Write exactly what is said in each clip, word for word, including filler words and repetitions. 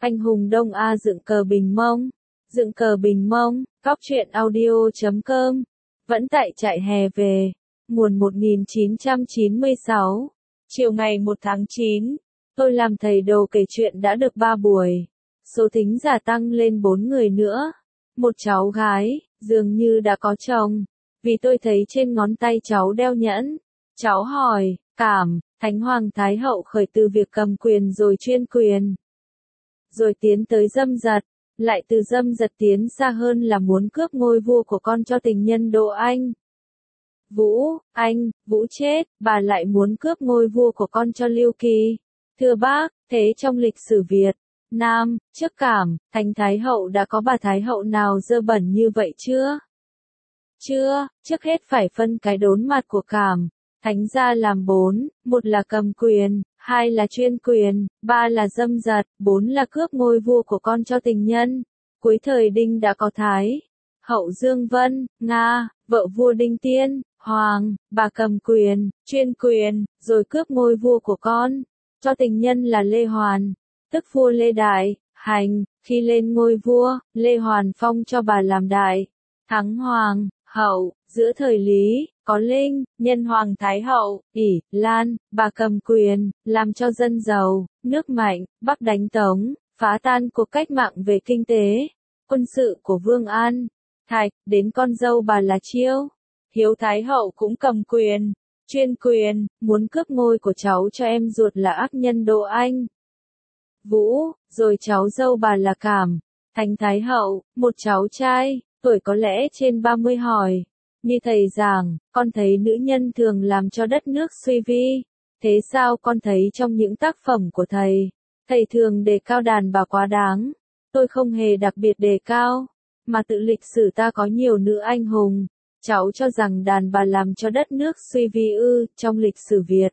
Anh hùng Đông A dựng cờ Bình Mông. Dựng cờ Bình Mông, cóc truyện audio chấm com. Vẫn tại trại hè về. Nguồn một nghìn chín trăm chín mươi sáu. Chiều ngày một tháng chín, tôi làm thầy đồ kể chuyện đã được ba buổi. Số thính giả tăng lên bốn người nữa. Một cháu gái, dường như đã có chồng. Vì tôi thấy trên ngón tay cháu đeo nhẫn. Cháu hỏi, cảm, Thánh Hoàng Thái Hậu khởi từ việc cầm quyền rồi chuyên quyền. Rồi tiến tới dâm dật, lại từ dâm dật tiến xa hơn là muốn cướp ngôi vua của con cho tình nhân Đỗ Anh. Vũ, anh, Vũ chết, bà lại muốn cướp ngôi vua của con cho Lưu Kỳ. Thưa bác, thế trong lịch sử Việt Nam, trước cảm, Thánh Thái Hậu đã có bà Thái Hậu nào dơ bẩn như vậy chưa? Chưa, trước hết phải phân cái đốn mặt của cảm. Thánh gia làm bốn, một là cầm quyền, hai là chuyên quyền, ba là dâm dật, bốn là cướp ngôi vua của con cho tình nhân. Cuối thời Đinh đã có Thái Hậu Dương Vân, Nga, vợ vua Đinh Tiên, Hoàng, bà cầm quyền, chuyên quyền, rồi cướp ngôi vua của con, cho tình nhân là Lê Hoàn, tức vua Lê Đại, Hành. Khi lên ngôi vua, Lê Hoàn phong cho bà làm đại Thắng Hoàng hậu. Giữa thời Lý, có Linh, nhân Hoàng Thái Hậu, ỷ, Lan, bà cầm quyền, làm cho dân giàu, nước mạnh, Bắc đánh Tống, phá tan cuộc cách mạng về kinh tế, quân sự của Vương An, Thạch, đến con dâu bà là Chiêu. Hiếu Thái Hậu cũng cầm quyền, chuyên quyền, muốn cướp ngôi của cháu cho em ruột là ác nhân Đỗ Anh. Vũ, rồi cháu dâu bà là Cảm, Thánh Thái Hậu, một cháu trai, tuổi có lẽ trên ba mươi hỏi. Như thầy giảng, con thấy nữ nhân thường làm cho đất nước suy vi. Thế sao con thấy trong những tác phẩm của thầy, thầy thường đề cao đàn bà quá đáng. Tôi không hề đặc biệt đề cao, mà tự lịch sử ta có nhiều nữ anh hùng. Cháu cho rằng đàn bà làm cho đất nước suy vi ư? Trong lịch sử Việt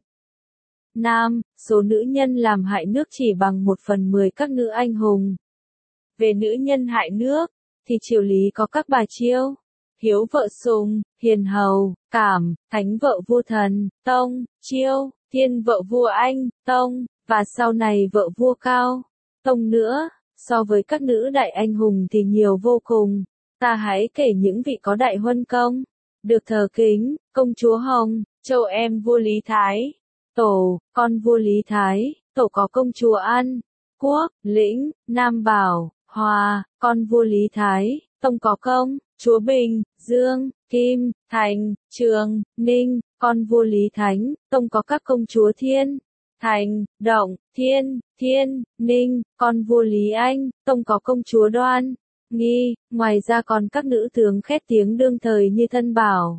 Nam, số nữ nhân làm hại nước chỉ bằng một phần mười các nữ anh hùng. Về nữ nhân hại nước, thì triều Lý có các bà Chiêu, Hiếu vợ Sùng, Hiền hầu, Cảm, Thánh vợ vua Thần, Tông, Chiêu, Thiên vợ vua Anh, Tông, và sau này vợ vua Cao, Tông nữa. So với các nữ đại anh hùng thì nhiều vô cùng. Ta hãy kể những vị có đại huân công, được thờ kính: công chúa Hồng, Châu em vua Lý Thái, Tổ, con vua Lý Thái. Tổ có công chúa An, Quốc, Lĩnh, Nam Bảo, Hòa, con vua Lý Thái. Tông có công chúa Bình, Dương, Kim, Thành, Trường, Ninh, con vua Lý Thánh. Tông có các công chúa Thiên, Thành, Động, Thiên, Thiên, Ninh, con vua Lý Anh. Tông có công chúa Đoan, Nghi. Ngoài ra còn các nữ tướng khét tiếng đương thời như Thân Bảo,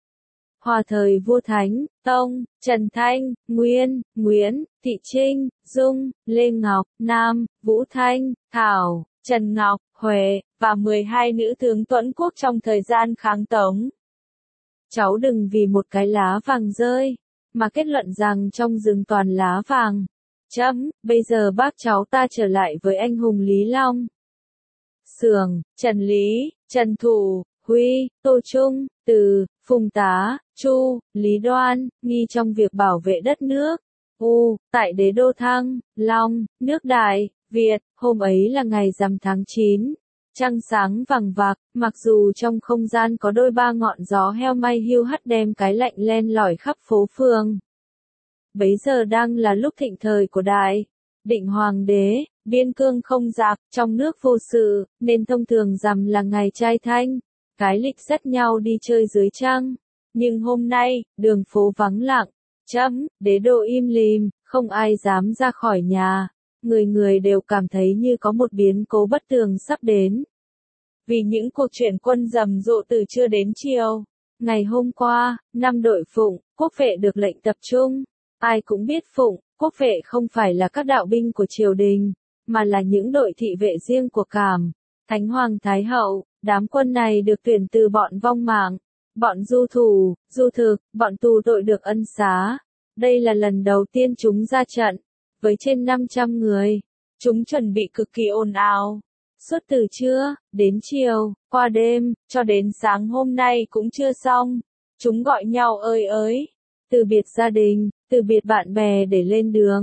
Hòa thời vua Thánh, Tông, Trần Thanh, Nguyên, Nguyễn, Thị Trinh, Dung, Lê Ngọc, Nam, Vũ Thanh, Thảo, Trần Ngọc, Huệ, và mười hai nữ tướng tuẫn quốc trong thời gian kháng Tống. Cháu đừng vì một cái lá vàng rơi, mà kết luận rằng trong rừng toàn lá vàng. Chấm, bây giờ bác cháu ta trở lại với anh hùng Lý Long, Xưởng, Trần Lý, Trần Thủ, Huy, Tô Trung, Từ, Phùng Tá, Chu, Lý Đoan, Nghi trong việc bảo vệ đất nước. U, tại đế đô Thăng, Long, nước Đại, Việt. Hôm ấy là ngày rằm tháng chín. Trăng sáng vằng vặc, mặc dù trong không gian có đôi ba ngọn gió heo may hiu hắt đem cái lạnh len lỏi khắp phố phường. Bấy giờ đang là lúc thịnh thời của Đại Định Hoàng đế, biên cương không giặc, trong nước vô sự, nên thông thường rằm là ngày trai thanh. Cái lịch dắt nhau đi chơi dưới trăng. Nhưng hôm nay, đường phố vắng lặng. Chấm, đế đô im lìm, không ai dám ra khỏi nhà. Người người đều cảm thấy như có một biến cố bất tường sắp đến. Vì những cuộc chuyển quân rầm rộ từ trưa đến chiều. Ngày hôm qua, năm đội Phụng, Quốc vệ được lệnh tập trung. Ai cũng biết Phụng, Quốc vệ không phải là các đạo binh của triều đình, mà là những đội thị vệ riêng của Cảm, Thánh Hoàng Thái Hậu. Đám quân này được tuyển từ bọn vong mạng, bọn du thủ, du thực, bọn tù tội được ân xá. Đây là lần đầu tiên chúng ra trận, với trên năm trăm người. Chúng chuẩn bị cực kỳ ồn ào. Suốt từ trưa, đến chiều, qua đêm, cho đến sáng hôm nay cũng chưa xong. Chúng gọi nhau ơi ới, từ biệt gia đình, từ biệt bạn bè để lên đường.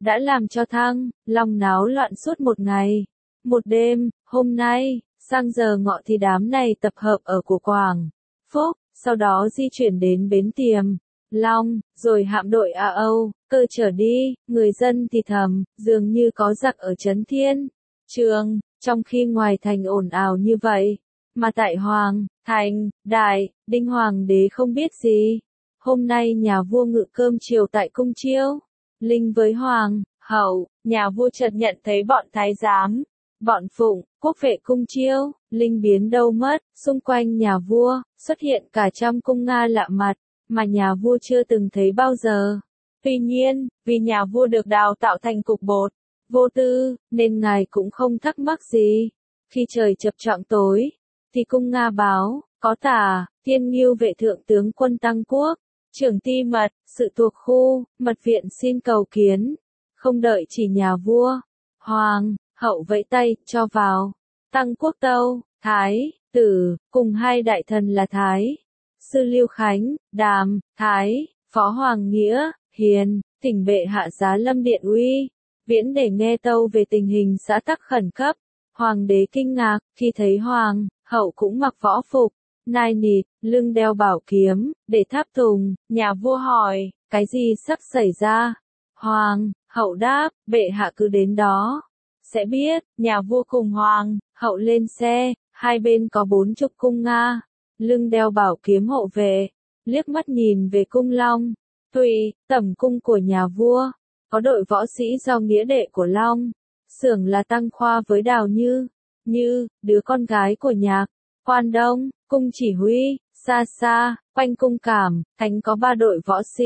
đã làm cho Thăng, Long náo loạn suốt một ngày, một đêm. Hôm nay, sang giờ ngọ thì đám này tập hợp ở của Quảng Phúc, sau đó di chuyển đến bến Tiềm Long, rồi hạm đội A Âu, cơ trở đi. Người dân thì thầm, dường như có giặc ở Trấn Thiên Trường, trong khi ngoài thành ồn ào như vậy, mà tại Hoàng Thành, Đại, Đinh Hoàng đế không biết gì. Hôm nay nhà vua ngự cơm chiều tại cung Chiêu Linh với Hoàng hậu, nhà vua chợt nhận thấy bọn thái giám, bọn phụng, quốc vệ cung Chiêu Linh biến đâu mất. Xung quanh nhà vua, xuất hiện cả trăm cung Nga lạ mặt, mà nhà vua chưa từng thấy bao giờ. Tuy nhiên, vì nhà vua được đào tạo thành cục bột, vô tư, nên ngài cũng không thắc mắc gì. Khi trời chập choạng tối, thì cung Nga báo, có tả, Thiên Ngưu vệ thượng tướng quân Tăng Quốc, trưởng ti mật, sự thuộc khu, mật viện xin cầu kiến. Không đợi chỉ nhà vua, Hoàng hậu vẫy tay, cho vào. Tăng Quốc tâu, Thái tử, cùng hai đại thần là Thái sư Lưu Khánh, Đàm, Thái phó Hoàng Nghĩa, Hiền, thỉnh bệ hạ giá lâm điện uy viễn để nghe tâu về tình hình xã tắc khẩn cấp. Hoàng đế kinh ngạc, khi thấy Hoàng hậu cũng mặc võ phục, nai nịt, lưng đeo bảo kiếm, để tháp tùng. Nhà vua hỏi, cái gì sắp xảy ra? Hoàng hậu đáp, bệ hạ cứ đến đó sẽ biết. Nhà vua cùng Hoàng hậu lên xe, hai bên có bốn chục cung Nga, lưng đeo bảo kiếm hộ vệ. Liếc mắt nhìn về cung Long Thụy, tẩm cung của nhà vua, có đội võ sĩ do nghĩa đệ của Long Xưởng là Tăng Khoa với Đào Như Như, đứa con gái của Nhạc Quan Đông. Cung chỉ huy, xa xa, quanh cung Cảm Thánh có ba đội võ sĩ,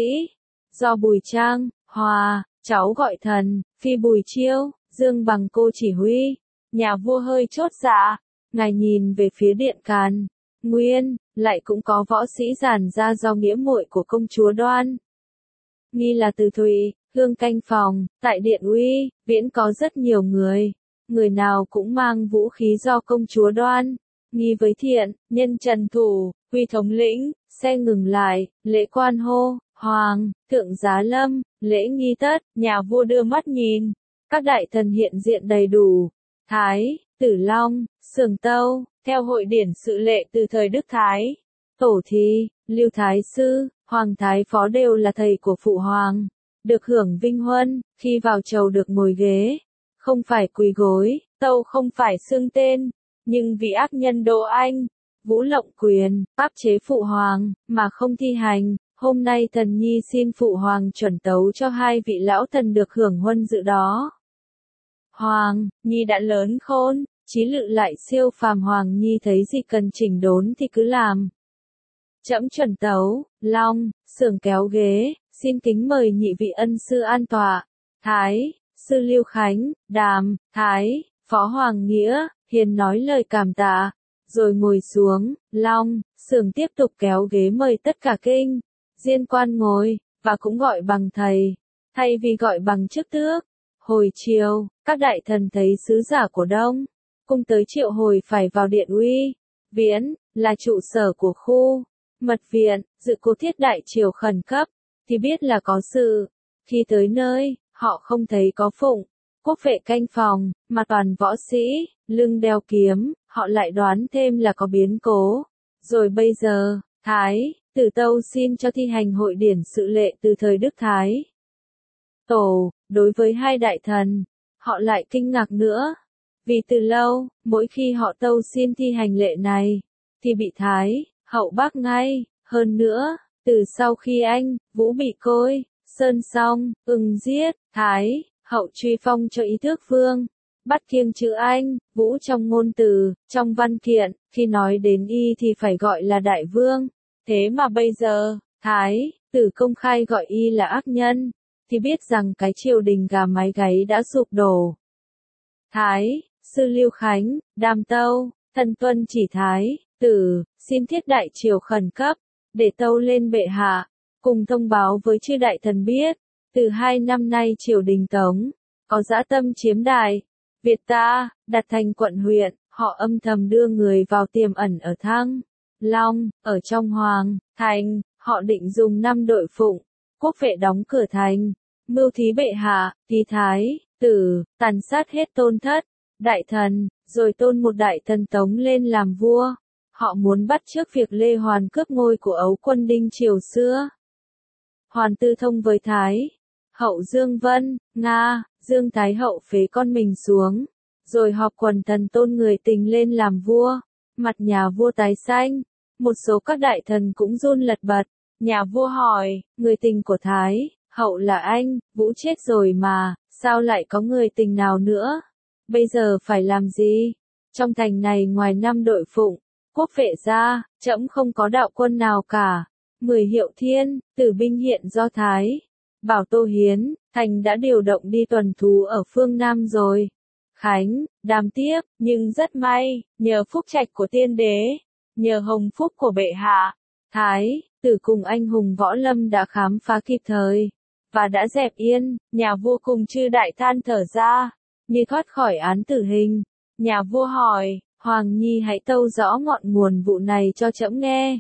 do Bùi Trang Hòa, cháu gọi thần, phi Bùi Chiêu, Dương Bằng cô chỉ huy. Nhà vua hơi chốt dạ, ngài nhìn về phía điện Càn Nguyên, lại cũng có võ sĩ giản ra do nghĩa muội của công chúa Đoan nghi là từ Thụy Hương canh phòng. Tại điện uy viễn có rất nhiều người, người nào cũng mang vũ khí do công chúa Đoan nghi với thiện nhân trần thủ, quy thống lĩnh. Xe ngừng lại, lễ quan hô, Hoàng thượng giá lâm. Lễ nghi tất, nhà vua đưa mắt nhìn, các đại thần hiện diện đầy đủ. Thái tử Long Xưởng tâu, theo hội điển sự lệ từ thời Đức Thái Tổ thì, Lưu Thái sư, Hoàng Thái phó đều là thầy của phụ hoàng, được hưởng vinh huân. Khi vào chầu được ngồi ghế, không phải quỳ gối, tâu không phải xưng tên, nhưng vì ác nhân Đỗ Anh, Vũ lộng quyền, áp chế phụ hoàng, mà không thi hành. Hôm nay thần nhi xin phụ hoàng chuẩn tấu cho hai vị lão thần được hưởng huân dự đó. Hoàng nhi đã lớn khôn, trí lự lại siêu phàm. Hoàng nhi thấy gì cần chỉnh đốn thì cứ làm. Trẫm chuẩn tấu. Long Xưởng kéo ghế, xin kính mời nhị vị ân sư an tọa. Thái sư Lưu Khánh, Đàm, Thái phó Hoàng Nghĩa, Hiền nói lời cảm tạ, rồi ngồi xuống. Long Xưởng tiếp tục kéo ghế mời tất cả kinh diên quan ngồi, và cũng gọi bằng thầy, thay vì gọi bằng chức tước. Hồi chiều, các đại thần thấy sứ giả của Đông cung tới triệu hồi phải vào điện uy viễn, là trụ sở của khu mật viện, dự cố thiết đại triều khẩn cấp, thì biết là có sự. Khi tới nơi, họ không thấy có phụng, quốc vệ canh phòng, mà toàn võ sĩ, lưng đeo kiếm. Họ lại đoán thêm là có biến cố. Rồi bây giờ, Thái tử tâu xin cho thi hành hội điển sự lệ từ thời Đức Thái Tổ. Đối với hai đại thần, họ lại kinh ngạc nữa, vì từ lâu, mỗi khi họ tâu xin thi hành lệ này, thì bị Thái hậu bác ngay. Hơn nữa, từ sau khi anh Vũ bị Côi Sơn xong ưng giết, Thái hậu truy phong cho Ý Tước Vương, bắt kiêng chữ Anh Vũ trong ngôn từ, trong văn kiện. Khi nói đến y thì phải gọi là đại vương. Thế mà bây giờ, Thái tử công khai gọi y là ác nhân, thì biết rằng cái triều đình gà mái gáy đã sụp đổ. Thái sư Lưu Khánh, Đàm tâu, thần tuân chỉ Thái tử, xin thiết đại triều khẩn cấp, để tâu lên bệ hạ, cùng thông báo với chư đại thần biết, từ hai năm nay triều đình Tống, có dã tâm chiếm đại Việt ta, đặt thành quận huyện. Họ âm thầm đưa người vào tiềm ẩn ở Thăng Long, ở trong Hoàng Thành. Họ định dùng năm đội phụng, quốc vệ đóng cửa thành, mưu thí bệ hạ, thí thái, tử, tàn sát hết tôn thất, đại thần, rồi tôn một đại thần Tống lên làm vua. Họ muốn bắt chước việc Lê Hoàn cướp ngôi của Ấu Quân Đinh triều xưa. Hoàn tư thông với Thái Hậu Dương Vân, Nga, Dương Thái Hậu phế con mình xuống, rồi họp quần thần tôn người tình lên làm vua. Mặt nhà vua tái xanh, một số các đại thần cũng run lật bật. Nhà vua hỏi, người tình của Thái Hậu là anh, Vũ chết rồi mà, sao lại có người tình nào nữa? Bây giờ phải làm gì? Trong thành này ngoài năm đội phụng, quốc vệ ra, trẫm không có đạo quân nào cả. Mười hiệu thiên, tử binh hiện do Thái Bảo Tô Hiến, thành đã điều động đi tuần thú ở phương Nam rồi. Khánh, đáng tiếc, nhưng rất may, nhờ phúc trạch của tiên đế, nhờ hồng phúc của bệ hạ, Thái tử cùng anh hùng võ lâm đã khám phá kịp thời, và đã dẹp yên. Nhà vua cùng chư đại than thở ra, như thoát khỏi án tử hình. Nhà vua hỏi, Hoàng Nhi hãy tâu rõ ngọn nguồn vụ này cho trẫm nghe.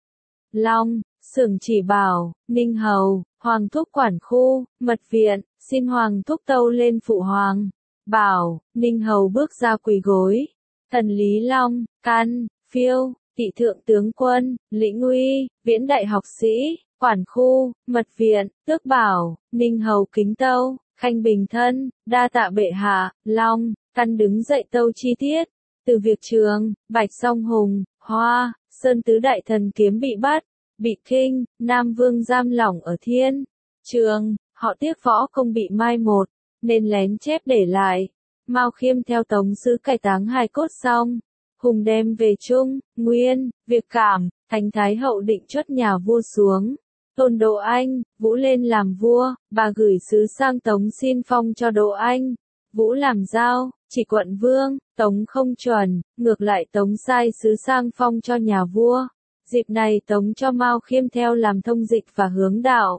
Long, Xưởng chỉ bảo, Ninh Hầu, Hoàng thúc quản khu, mật viện, xin Hoàng thúc tâu lên phụ Hoàng. Bảo, Ninh Hầu bước ra quỳ gối. Thần Lý Long, Căn, Phiêu, Tị thượng tướng quân, Lĩnh uy, Viễn đại học sĩ, quản khu, mật viện, tước bảo. Ninh Hầu kính tâu, khanh bình thân, đa tạ bệ hạ. Long, Căn đứng dậy tâu chi tiết. Từ việc Trường, Bạch Song Hùng, Hoa, Sơn tứ đại thần kiếm bị bắt, bị Kinh, Nam Vương giam lỏng ở Thiên Trường, họ tiếc võ công bị mai một, nên lén chép để lại. Mao Khiêm theo Tống sứ cải táng hài cốt xong, Hùng đem về Trung, Nguyên, Việc Cảm, Thánh Thái Hậu định chốt nhà vua xuống. Tôn Đỗ Anh, Vũ lên làm vua, bà gửi sứ sang Tống xin phong cho Đỗ Anh. Vũ làm giao, chỉ quận vương, Tống không chuẩn, ngược lại Tống sai sứ sang phong cho nhà vua. Dịp này Tống cho Mao Khiêm theo làm thông dịch và hướng đạo.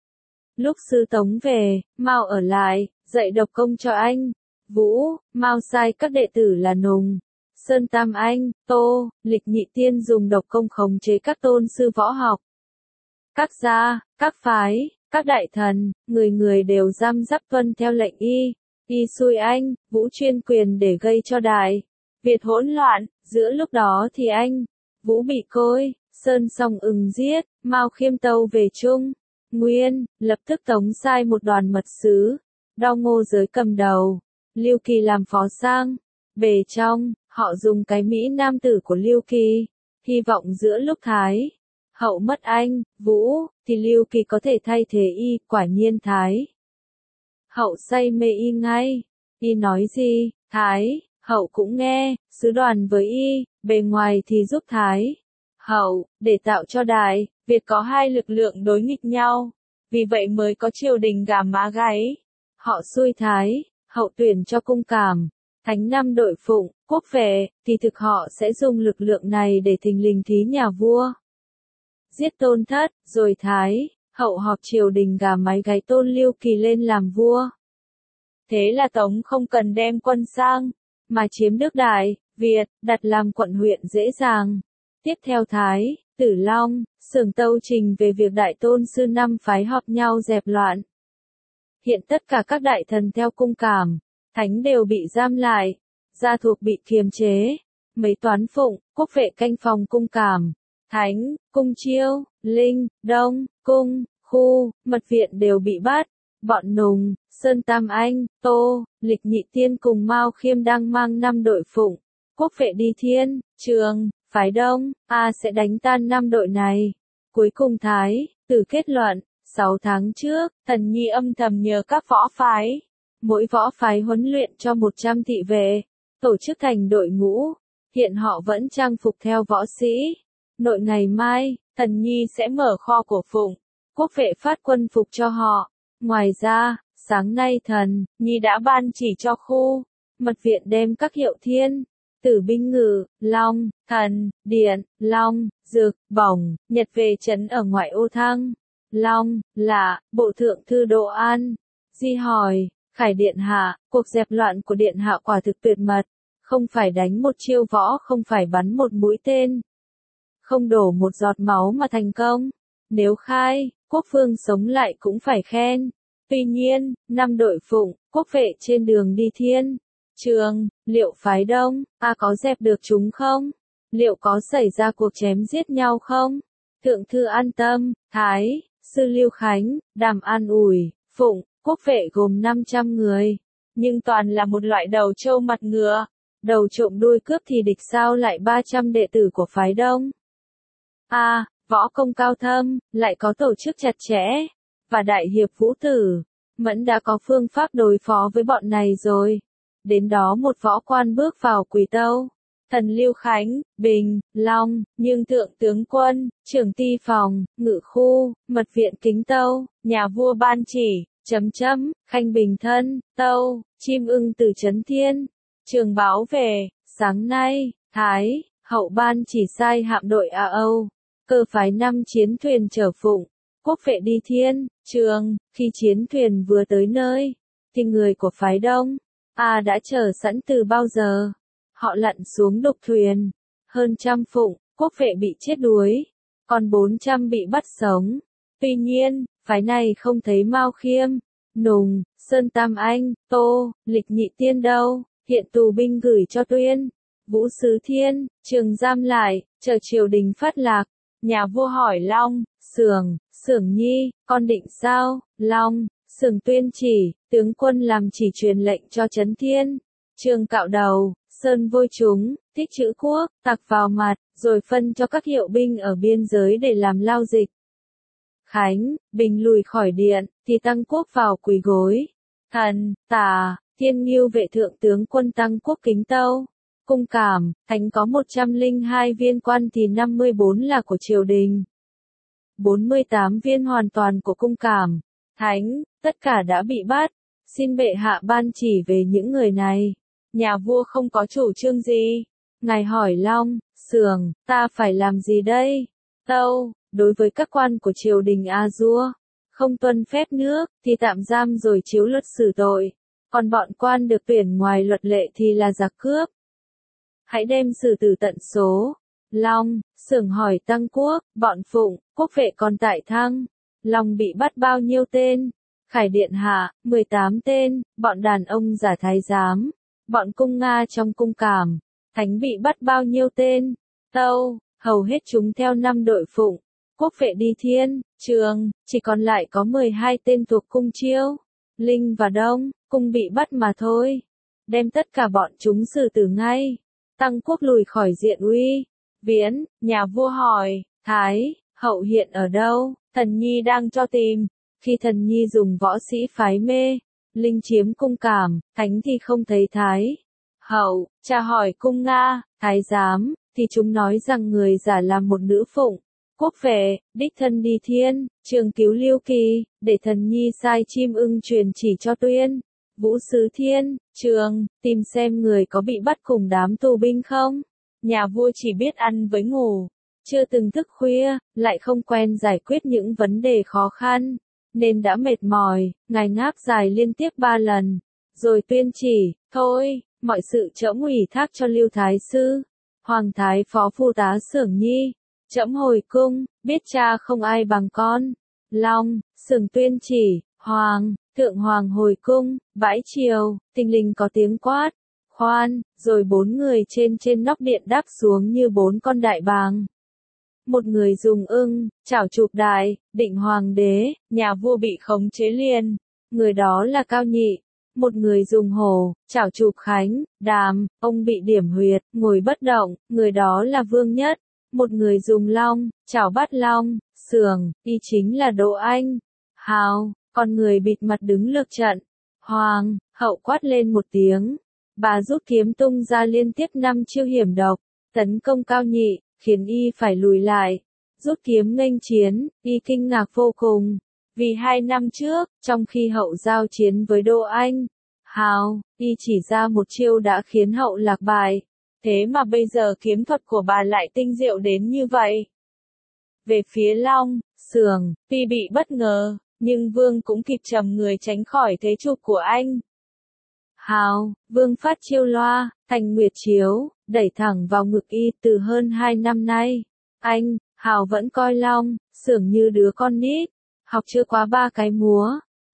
Lúc sư Tống về, Mao ở lại, dạy độc công cho anh. Vũ, Mao sai các đệ tử là Nùng, Sơn Tam Anh, Tô, Lịch Nhị Tiên dùng độc công khống chế các tôn sư võ học. Các gia, các phái, các đại thần, người người đều giam giáp tuân theo lệnh y. Y xui anh, Vũ chuyên quyền để gây cho Đại Việt hỗn loạn. Giữa lúc đó thì anh, Vũ bị Côi, Sơn Song ừng giết. Mao Khiêm tâu về Trung, Nguyên, lập tức Tống sai một đoàn mật sứ, Đao Ngô Giới cầm đầu, Lưu Kỳ làm phó sang. Bề trong, họ dùng cái Mỹ nam tử của Lưu Kỳ, hy vọng giữa lúc Thái Hậu mất anh, Vũ, thì Lưu Kỳ có thể thay thế y. Quả nhiên Thái Hậu say mê y ngay. Y nói gì, Thái Hậu cũng nghe, sứ đoàn với y, bề ngoài thì giúp Thái Hậu, để tạo cho Đại Việt có hai lực lượng đối nghịch nhau. Vì vậy mới có triều đình gà má gáy. Họ xui Thái Hậu tuyển cho cung cảm, thánh năm đội phụng, quốc vệ, thì thực họ sẽ dùng lực lượng này để thình lình thí nhà vua. Giết tôn thất, rồi Thái Hậu họp triều đình gà mái gáy tôn Lưu Kỳ lên làm vua. Thế là Tống không cần đem quân sang, mà chiếm nước Đại Việt, đặt làm quận huyện dễ dàng. Tiếp theo Thái Tử Long, Xưởng tâu trình về việc đại tôn sư năm phái họp nhau dẹp loạn. Hiện tất cả các đại thần theo cung cảm, thánh đều bị giam lại, gia thuộc bị kiềm chế. Mấy toán phụng, quốc vệ canh phòng cung cảm, thánh, cung chiêu, linh, đông, cung, khu, mật viện đều bị bắt. Bọn Nùng, Sơn Tam Anh, Tô, Lịch Nhị Tiên cùng Mao Khiêm đang mang năm đội phụng, quốc vệ đi Thiên Trường, phái Đông, A sẽ đánh tan năm đội này. Cuối cùng Thái Tử kết luận, sáu tháng trước, Thần Nhi âm thầm nhờ các võ phái, mỗi võ phái huấn luyện cho một trăm thị vệ, tổ chức thành đội ngũ. Hiện họ vẫn trang phục theo võ sĩ. Nội ngày mai, Thần Nhi sẽ mở kho của phụng, quốc vệ phát quân phục cho họ. Ngoài ra, sáng nay Thần Nhi đã ban chỉ cho khu, mật viện đem các hiệu thiên, tử binh ngự, long, thần, điện, long, dược, bổng, nhật về trấn ở ngoại ô Thăng. Long, là, bộ thượng thư Đỗ An. Di hỏi, Khải điện hạ, cuộc dẹp loạn của điện hạ quả thực tuyệt mật. Không phải đánh một chiêu võ, không phải bắn một mũi tên, không đổ một giọt máu mà thành công. Nếu khai, quốc vương sống lại cũng phải khen. Tuy nhiên, năm đội phụng, quốc vệ trên đường đi thiên trường, liệu phái Đông, A có dẹp được chúng không? Liệu có xảy ra cuộc chém giết nhau không? Thượng thư an tâm, Thái, sư Lưu Khánh, Đàm an ủi, phụng, quốc vệ gồm năm trăm người. Nhưng toàn là một loại đầu trâu mặt ngựa. Đầu trộm đuôi cướp thì địch sao lại ba trăm đệ tử của phái Đông? A, võ công cao thâm, lại có tổ chức chặt chẽ. Và đại hiệp Vũ Tử, Mẫn đã có phương pháp đối phó với bọn này rồi. Đến đó một võ quan bước vào Quỳ Tâu. Thần Lưu Khánh, Bình, Long, nhưng thượng tướng quân, trưởng ty phòng, ngự khu, mật viện Kính Tâu, nhà vua ban chỉ, chấm chấm, khanh bình thân, Tâu, chim ưng từ Trấn Thiên. Trường báo về, sáng nay, Thái, hậu ban chỉ sai hạm đội A Âu, cơ phái năm chiến thuyền chở phụng, quốc vệ đi thiên trường. Khi chiến thuyền vừa tới nơi, thì người của phái Đông, A đã chờ sẵn từ bao giờ. Họ lặn xuống đục thuyền, hơn trăm phụng, quốc vệ bị chết đuối, còn bốn trăm bị bắt sống. Tuy nhiên, phái này không thấy Mao Khiêm, Nùng, Sơn Tam Anh, Tô, Lịch Nhị Tiên đâu, hiện tù binh gửi cho Tuyên, Vũ Sứ Thiên, Trường giam lại, chờ triều đình phát lạc. Nhà vua hỏi Long, Xưởng, Xưởng Nhi, con định sao? Long, Xưởng tuyên chỉ, tướng quân làm chỉ truyền lệnh cho Trấn Thiên. Trường cạo đầu, sơn vôi chúng, thích chữ quốc, tặc vào mặt, rồi phân cho các hiệu binh ở biên giới để làm lao dịch. Khánh, Bình lùi khỏi điện, thì Tăng Quốc vào quỳ gối. Thần, Tả, Thiên Ngưu vệ thượng tướng quân Tăng Quốc kính tâu. Cung Cảm, Thánh có một trăm lẻ hai viên quan thì năm mươi bốn là của triều đình. bốn mươi tám viên hoàn toàn của Cung Cảm. Thánh, tất cả đã bị bắt. Xin bệ hạ ban chỉ về những người này. Nhà vua không có chủ trương gì. Ngài hỏi Long, Xưởng, ta phải làm gì đây? Tâu, đối với các quan của triều đình A Dua, không tuân phép nước, thì tạm giam rồi chiếu luật xử tội. Còn bọn quan được tuyển ngoài luật lệ thì là giặc cướp. Hãy đem xử tử tận số. Long, Xưởng hỏi Tăng Quốc, bọn phụng, quốc vệ còn tại Thăng. Long bị bắt bao nhiêu tên? Khải điện hạ, mười tám tên, bọn đàn ông giả thái giám. Bọn cung Nga trong Cung Cảm, Thánh bị bắt bao nhiêu tên? Tâu, hầu hết chúng theo năm đội phụng, quốc vệ đi thiên trường, chỉ còn lại có mười hai tên thuộc Cung Chiêu, Linh và Đông, Cung bị bắt mà thôi. Đem tất cả bọn chúng xử tử ngay. Tăng Quốc lùi khỏi diện uy. Viễn, nhà vua hỏi, Thái, hậu hiện ở đâu? Thần nhi đang cho tìm. Khi thần nhi dùng võ sĩ phái mê, Linh chiếm Cung Cảm, Thánh thì không thấy Thái. Hậu, tra hỏi Cung Nga, Thái giám, thì chúng nói rằng người giả làm một nữ phụng. Quốc vệ, đích thân đi thiên trường cứu Liêu Kỳ, để thần nhi sai chim ưng truyền chỉ cho Tuyên, Vũ Sứ Thiên, Trường, tìm xem người có bị bắt cùng đám tù binh không. Nhà vua chỉ biết ăn với ngủ, chưa từng thức khuya, lại không quen giải quyết những vấn đề khó khăn, nên đã mệt mỏi. Ngài ngáp dài liên tiếp ba lần, rồi tuyên chỉ, thôi, mọi sự trẫm ủy thác cho Lưu Thái Sư, Hoàng Thái Phó Phu tá Xưởng Nhi. Trẫm hồi cung, biết cha không ai bằng con. Long, Xưởng tuyên chỉ, Hoàng, Thượng Hoàng hồi cung, bãi triều, thình lình có tiếng quát, khoan, rồi bốn người trên trên nóc điện đáp xuống như bốn con đại bàng. Một người dùng ưng, chảo chụp đại, định hoàng đế, nhà vua bị khống chế liền. Người đó là Cao Nhị. Một người dùng hổ, chảo chụp Khánh, Đàm, ông bị điểm huyệt, ngồi bất động, người đó là Vương Nhất. Một người dùng long, chảo bắt Long, Xưởng, y chính là Đỗ Anh. Hào, còn người bịt mặt đứng lược trận. Hoàng, hậu quát lên một tiếng. Bà rút kiếm tung ra liên tiếp năm chiêu hiểm độc, tấn công Cao Nhị, khiến y phải lùi lại. Rút kiếm nghênh chiến, y kinh ngạc vô cùng. Vì hai năm trước, trong khi hậu giao chiến với Đỗ Anh, Hào, y chỉ ra một chiêu đã khiến hậu lạc bại. Thế mà bây giờ kiếm thuật của bà lại tinh diệu đến như vậy. Về phía Long, Xưởng, tuy bị bất ngờ, nhưng Vương cũng kịp trầm người tránh khỏi thế chụp của anh. Hào, Vương phát chiêu loa, thành nguyệt chiếu, đẩy thẳng vào ngực y. Từ hơn hai năm nay, anh, Hào vẫn coi Long, Xưởng như đứa con nít, học chưa quá ba cái múa.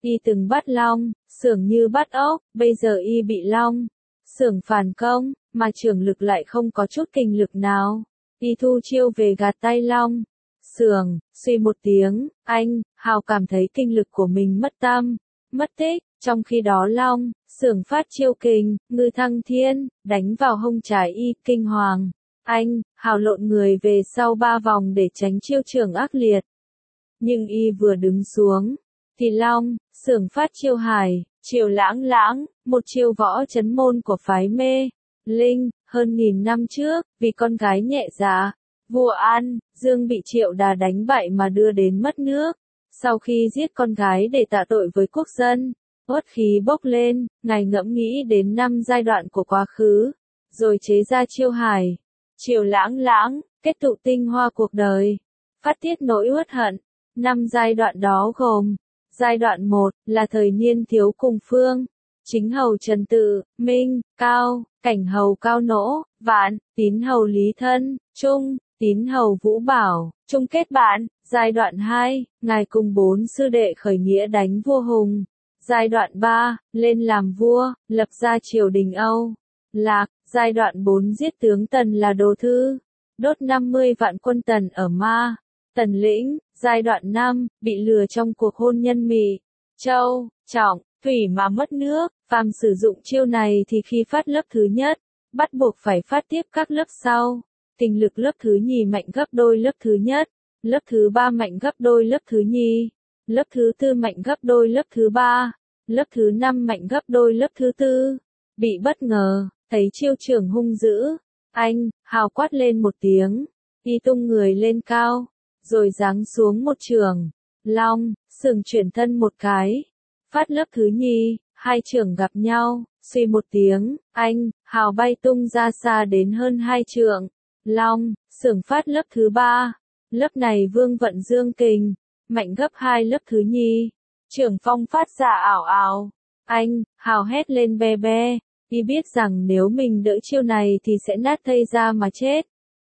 Y từng bắt long, xưởng như bắt ốc, bây giờ y bị long, xưởng phản công, mà trưởng lực lại không có chút kinh lực nào. Y thu chiêu về gạt tay long, xưởng, suy một tiếng, anh, Hào cảm thấy kinh lực của mình mất tâm, mất tích, trong khi đó long, xưởng phát chiêu kình, ngư thăng thiên, đánh vào hông trái y, kinh hoàng. Anh, Hào lộn người về sau ba vòng để tránh chiêu trưởng ác liệt. Nhưng y vừa đứng xuống, thì long, xưởng phát chiêu hải, chiêu lãng lãng, một chiêu võ chấn môn của phái mê, linh, hơn nghìn năm trước, vì con gái nhẹ dạ, vua An, Dương bị Triệu Đà đánh bại mà đưa đến mất nước. Sau khi giết con gái để tạ tội với quốc dân, uất khí bốc lên, ngài ngẫm nghĩ đến năm giai đoạn của quá khứ, rồi chế ra chiêu hải, chiêu lãng lãng, kết tụ tinh hoa cuộc đời, phát tiết nỗi uất hận. Năm giai đoạn đó gồm: giai đoạn một là thời niên thiếu cùng phương, chính hầu Trần Tự, Minh, Cao, cảnh hầu Cao Nỗ, Vạn, tín hầu Lý Thân, Trung, tín hầu Vũ Bảo, chung kết bạn. Giai đoạn hai, ngài cùng bốn sư đệ khởi nghĩa đánh vua Hùng. Giai đoạn ba, lên làm vua, lập ra triều đình Âu Lạc. Giai đoạn bốn, giết tướng Tần là Đồ Thư, đốt năm mươi vạn quân Tần ở Ma, Tần Lĩnh. Giai đoạn năm, bị lừa trong cuộc hôn nhân Mị, Châu, Trọng, Thủy mà mất nước. Phàm sử dụng chiêu này thì khi phát lớp thứ nhất, bắt buộc phải phát tiếp các lớp sau. Kinh lực lớp thứ nhì mạnh gấp đôi lớp thứ nhất, lớp thứ ba mạnh gấp đôi lớp thứ nhì, lớp thứ tư mạnh gấp đôi lớp thứ ba, lớp thứ năm mạnh gấp đôi lớp thứ tư. Bị bất ngờ, thấy chiêu trưởng hung dữ, anh, Hào quát lên một tiếng, y tung người lên cao, rồi giáng xuống một trường, long, xưởng chuyển thân một cái, phát lớp thứ nhì, hai trưởng gặp nhau, suy một tiếng, anh, Hào bay tung ra xa đến hơn hai trượng, long, xưởng phát lớp thứ ba, lớp này vương vận dương kình, mạnh gấp hai lớp thứ nhì, trưởng phong phát ra ảo ảo, anh, Hào hét lên be be, y biết rằng nếu mình đỡ chiêu này thì sẽ nát thây ra mà chết.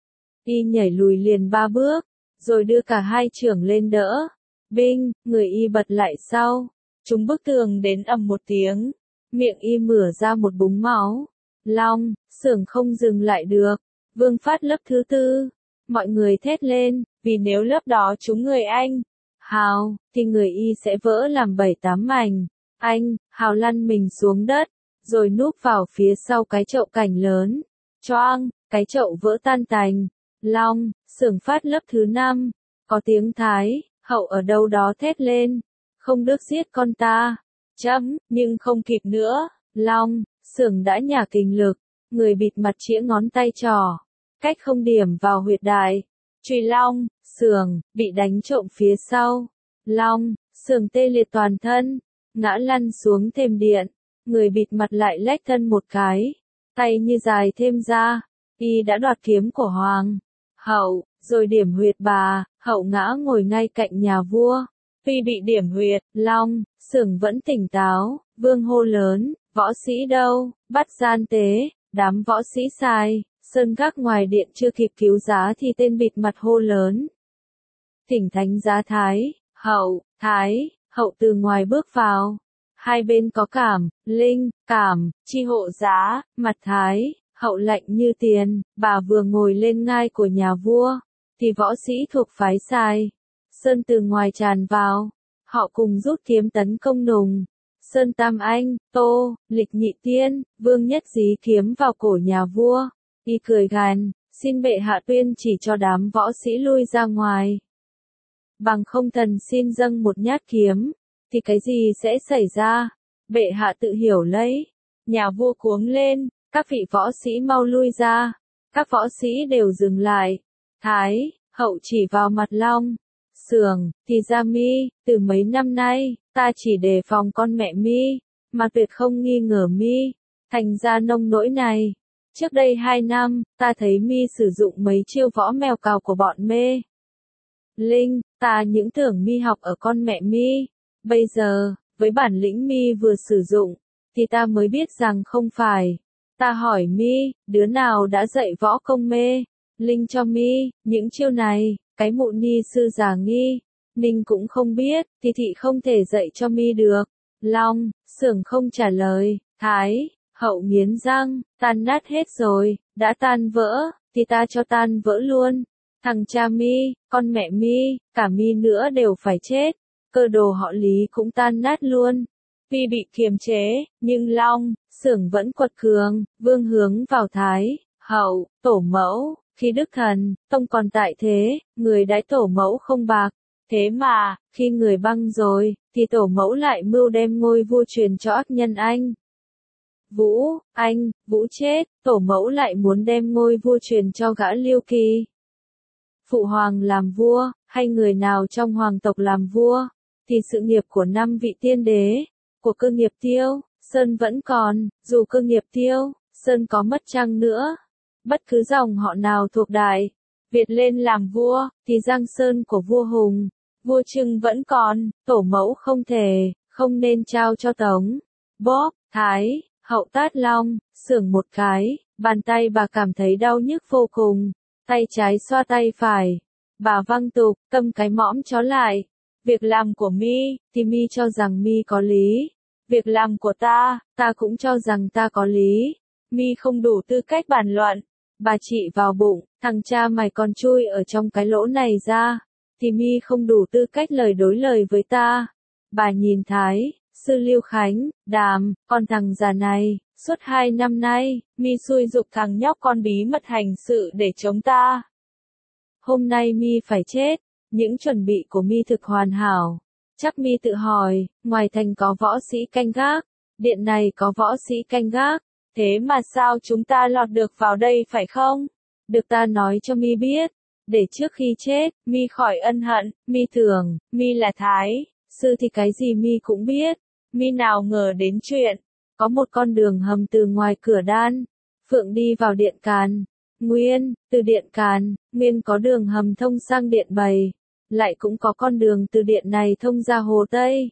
Y nhảy lùi liền ba bước, rồi đưa cả hai trưởng lên đỡ, binh, người y bật lại sau, trúng bức tường đến ầm một tiếng, miệng y mửa ra một búng máu, long, xưởng không dừng lại được, vương phát lớp thứ tư, mọi người thét lên, vì nếu lớp đó trúng người anh, Hào, thì người y sẽ vỡ làm bảy tám mảnh, anh, Hào lăn mình xuống đất, rồi núp vào phía sau cái chậu cảnh lớn, choang, cái chậu vỡ tan tành, long, xưởng phát lớp thứ năm, có tiếng Thái, Hậu ở đâu đó thét lên, không được giết con ta, chấm, nhưng không kịp nữa, long, xưởng đã nhả kình lực, người bịt mặt chĩa ngón tay trỏ, cách không điểm vào huyệt đại, truy long, xưởng, bị đánh trộm phía sau, long, xưởng tê liệt toàn thân, ngã lăn xuống thềm điện, người bịt mặt lại lách thân một cái, tay như dài thêm ra, y đã đoạt kiếm của Hoàng Hậu, rồi điểm huyệt bà, Hậu ngã ngồi ngay cạnh nhà vua. Tuy bị điểm huyệt, long, xưởng vẫn tỉnh táo, vương hô lớn, võ sĩ đâu, bắt gian tế, đám võ sĩ sai, sơn gác ngoài điện chưa kịp cứu giá thì tên bịt mặt hô lớn. Thỉnh thánh giá Thái, Hậu, Thái, Hậu từ ngoài bước vào. Hai bên có cảm, linh, cảm, chi hộ giá, mặt Thái, Hậu lạnh như tiền, bà vừa ngồi lên ngai của nhà vua, thì võ sĩ thuộc phái sai. Sơn từ ngoài tràn vào, họ cùng rút kiếm tấn công Nùng. Sơn Tam Anh, Tô, Lịch Nhị Tiên, Vương Nhất dí kiếm vào cổ nhà vua. Y cười gàn, xin bệ hạ tuyên chỉ cho đám võ sĩ lui ra ngoài. Bằng không thần xin dâng một nhát kiếm, thì cái gì sẽ xảy ra? Bệ hạ tự hiểu lấy. Nhà vua cuống lên, các vị võ sĩ mau lui ra. Các võ sĩ đều dừng lại. Thái, Hậu chỉ vào mặt long, xưởng, thì ra mi, từ mấy năm nay, ta chỉ đề phòng con mẹ mi, mà tuyệt không nghi ngờ mi, thành ra nông nỗi này. Trước đây hai năm, ta thấy mi sử dụng mấy chiêu võ mèo cào của bọn mê. Linh, ta những tưởng mi học ở con mẹ mi. Bây giờ, với bản lĩnh mi vừa sử dụng, thì ta mới biết rằng không phải. Ta hỏi mi, đứa nào đã dạy võ công mê? Linh cho mi, những chiêu này, cái mụ ni sư già nghi. Ninh cũng không biết, thì thị không thể dạy cho mi được. Long, Xưởng không trả lời, Thái, Hậu nghiến răng, tan nát hết rồi, đã tan vỡ, thì ta cho tan vỡ luôn. Thằng cha mi, con mẹ mi, cả mi nữa đều phải chết. Cơ đồ họ Lý cũng tan nát luôn. Tuy bị kiềm chế, nhưng Long, Xưởng vẫn quật cường, vương hướng vào Thái, Hậu, tổ mẫu, khi Đức Thần, Tông còn tại thế, người đãi tổ mẫu không bạc. Thế mà, khi người băng rồi, thì tổ mẫu lại mưu đem ngôi vua truyền cho ác nhân anh. Vũ, anh, Vũ chết, tổ mẫu lại muốn đem ngôi vua truyền cho gã Liêu Kỳ. Phụ hoàng làm vua, hay người nào trong hoàng tộc làm vua, thì sự nghiệp của năm vị tiên đế, của cơ nghiệp Tiêu, Sơn vẫn còn, dù cơ nghiệp Tiêu, Sơn có mất chăng nữa. Bất cứ dòng họ nào thuộc Đại Việt lên làm vua, thì Giang Sơn của vua Hùng, vua Trưng vẫn còn, tổ mẫu không thể, không nên trao cho Tống. Bóp, Thái, Hậu tát Long, Xưởng một cái, bàn tay bà cảm thấy đau nhức vô cùng, tay trái xoa tay phải. Bà văng tục, câm cái mõm chó lại. Việc làm của mi, thì mi cho rằng mi có lý. Việc làm của ta, ta cũng cho rằng ta có lý. Mi không đủ tư cách bàn luận. Bà chỉ vào bụng, thằng cha mày còn chui ở trong cái lỗ này ra. Thì mi không đủ tư cách lời đối lời với ta. Bà nhìn Thái, Sư Lưu Khánh, Đàm, con thằng già này, suốt hai năm nay, mi xui giục thằng nhóc con bí mật hành sự để chống ta. Hôm nay mi phải chết, những chuẩn bị của mi thực hoàn hảo. Chắc mi tự hỏi, ngoài thành có võ sĩ canh gác, điện này có võ sĩ canh gác, thế mà sao chúng ta lọt được vào đây phải không? Được ta nói cho mi biết, để trước khi chết, mi khỏi ân hận, mi tưởng, mi là Thái, Sư thì cái gì mi cũng biết, mi nào ngờ đến chuyện, có một con đường hầm từ ngoài cửa Đan Phượng đi vào điện Càn Nguyên, từ điện Càn Nguyên có đường hầm thông sang điện Bày, lại cũng có con đường từ điện này thông ra Hồ Tây.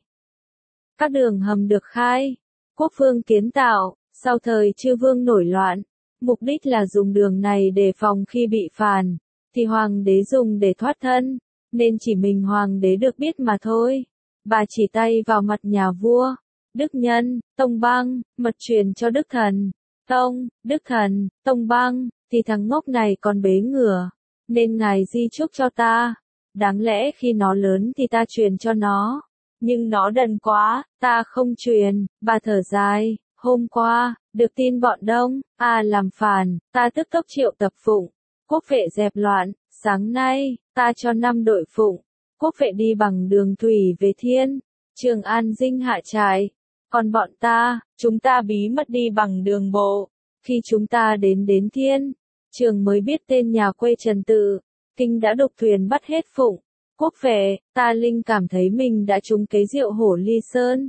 Các đường hầm được khai, quốc vương kiến tạo, sau thời Chư Vương nổi loạn, mục đích là dùng đường này để phòng khi bị phản, thì hoàng đế dùng để thoát thân, nên chỉ mình hoàng đế được biết mà thôi. Bà chỉ tay vào mặt nhà vua, Đức Nhân, Tông Bang, mật truyền cho Đức Thần, Tông, Đức Thần, Tông Bang, thì thằng ngốc này còn bế ngửa, nên ngài di chúc cho ta. Đáng lẽ khi nó lớn thì ta truyền cho nó, nhưng nó đần quá, ta không truyền. Bà thở dài, hôm qua, được tin bọn Đông, a làm phản, ta tức tốc triệu tập Phụng, quốc vệ dẹp loạn, sáng nay, ta cho năm đội Phụng, quốc vệ đi bằng đường thủy về Thiên, Trường An Dinh hạ trại, còn bọn ta, chúng ta bí mật đi bằng đường bộ. Khi chúng ta đến đến Thiên, Trường mới biết tên nhà quê Trần Tự, Kinh đã đục thuyền bắt hết Phụng, quốc vệ, ta Linh cảm thấy mình đã trúng kế rượu hổ ly sơn,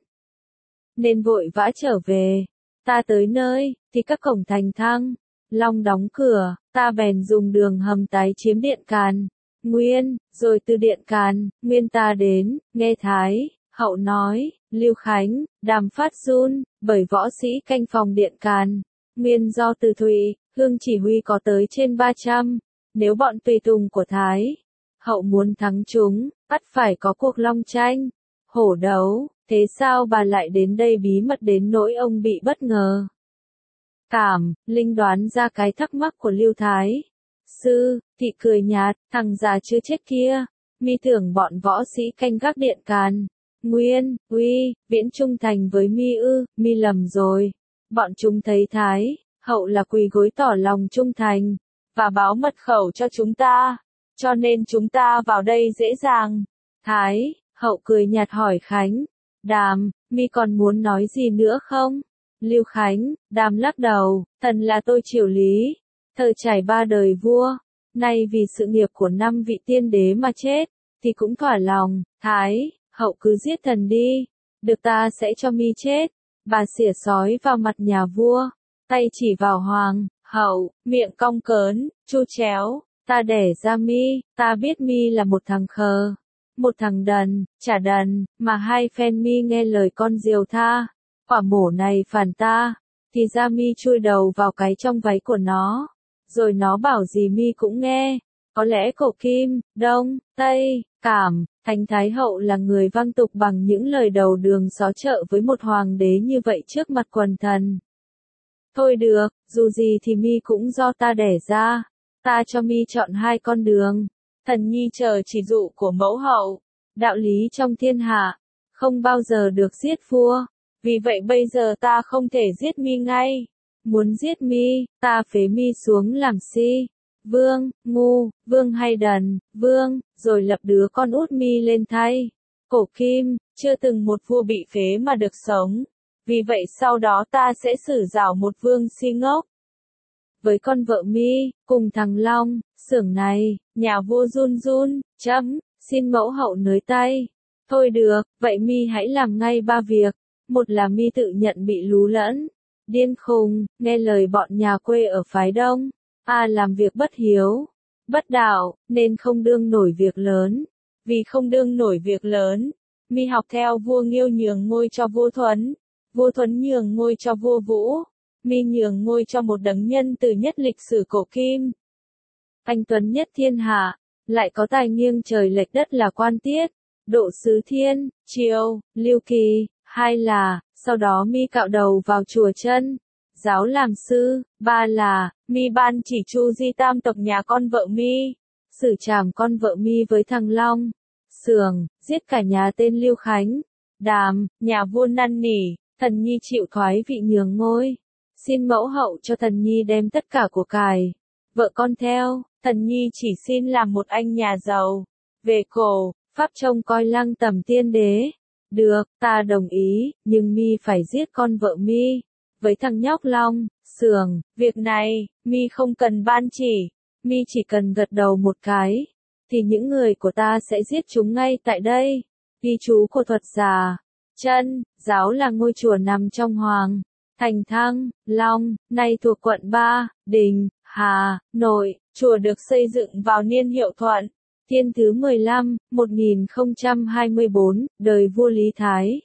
nên vội vã trở về. Ta tới nơi, thì các cổng thành Thăng Long đóng cửa, ta bèn dùng đường hầm tái chiếm điện Càn Nguyên, rồi từ điện Càn Nguyên ta đến, nghe Thái, Hậu nói, Lưu Khánh, Đàm phát run, bởi võ sĩ canh phòng điện Càn Nguyên do Từ Thụy, Hương chỉ huy có tới trên ba trăm, nếu bọn tùy tùng của Thái, Hậu muốn thắng chúng, ắt phải có cuộc long tranh, hổ đấu, thế sao bà lại đến đây bí mật đến nỗi ông bị bất ngờ? Cảm, Linh đoán ra cái thắc mắc của Lưu Thái. Sư, thị cười nhạt, thằng già chưa chết kia, mi tưởng bọn võ sĩ canh gác điện Càn Nguyên, uy, viễn trung thành với mi ư, mi lầm rồi. Bọn chúng thấy Thái, Hậu là quỳ gối tỏ lòng trung thành, và báo mật khẩu cho chúng ta, cho nên chúng ta vào đây dễ dàng. Thái, Hậu cười nhạt hỏi Khánh, Đàm, mi còn muốn nói gì nữa không? Lưu Khánh, Đàm lắc đầu, thần là tôi chiều lý, thời trải ba đời vua, nay vì sự nghiệp của năm vị tiên đế mà chết, thì cũng thỏa lòng. Thái, Hậu cứ giết thần đi, được ta sẽ cho mi chết. Bà xỉa sói vào mặt nhà vua, tay chỉ vào Hoàng, Hậu, miệng cong cớn, chu chéo, ta đẻ ra mi, ta biết mi là một thằng khờ, một thằng đần, chả đần, mà hai phen mi nghe lời con diều tha, quả mổ này phản ta, thì ra mi chui đầu vào cái trong váy của nó, rồi nó bảo gì mi cũng nghe, có lẽ cổ Kim, Đông, Tây, Cảm, Thành Thái Hậu là người vang tục bằng những lời đầu đường xó chợ với một hoàng đế như vậy trước mặt quần thần. Thôi được, dù gì thì mi cũng do ta đẻ ra, ta cho mi chọn hai con đường. Thần nhi chờ chỉ dụ của mẫu hậu. Đạo lý trong thiên hạ, không bao giờ được giết vua. Vì vậy bây giờ ta không thể giết mi ngay. Muốn giết mi, ta phế mi xuống làm si. Vương, ngu, vương hay đần, vương, rồi lập đứa con út mi lên thay. Cổ kim, chưa từng một vua bị phế mà được sống. Vì vậy sau đó ta sẽ xử giảo một vương si ngốc. Với con vợ mi, cùng thằng Long, xưởng này, nhà vua run run, chấm, xin mẫu hậu nới tay. Thôi được, vậy mi hãy làm ngay ba việc. Một là mi tự nhận bị lú lẫn, điên khùng, nghe lời bọn nhà quê ở phái đông. A làm việc bất hiếu, bất đạo, nên không đương nổi việc lớn. Vì không đương nổi việc lớn, mi học theo vua Nghiêu nhường ngôi cho vua Thuấn, vua Thuấn nhường ngôi cho vua Vũ, mi nhường ngôi cho một đấng nhân từ nhất lịch sử cổ kim. Anh tuấn nhất thiên hạ, lại có tài nghiêng trời lệch đất là Quan Tiết, Độ Sứ Thiên, Triều, Lưu Kỳ. Hai là, sau đó mi cạo đầu vào chùa Chân giáo làm sư. Ba là, mi ban chỉ chu di tam tộc nhà con vợ mi, xử trảm con vợ mi với thằng Long, Sường, giết cả nhà tên Lưu Khánh, Đàm, nhà vua năn nỉ, thần nhi chịu thoái vị nhường ngôi. Xin mẫu hậu cho thần nhi đem tất cả của cải, vợ con theo, thần nhi chỉ xin làm một anh nhà giàu. Về cổ, pháp trông coi Lăng Tẩm tiên đế. Được, ta đồng ý, nhưng mi phải giết con vợ mi. Với thằng nhóc Long, Sường, việc này, mi không cần ban chỉ, mi chỉ cần gật đầu một cái, thì những người của ta sẽ giết chúng ngay tại đây. Ghi chú của thuật giả. Chân giáo là ngôi chùa nằm trong Hoàng thành Thăng Long, nay thuộc quận ba, Đình, Hà Nội. Chùa được xây dựng vào niên Hiệu Thuận, Thiên thứ mười lăm, một nghìn không trăm hai mươi bốn, đời vua Lý Thái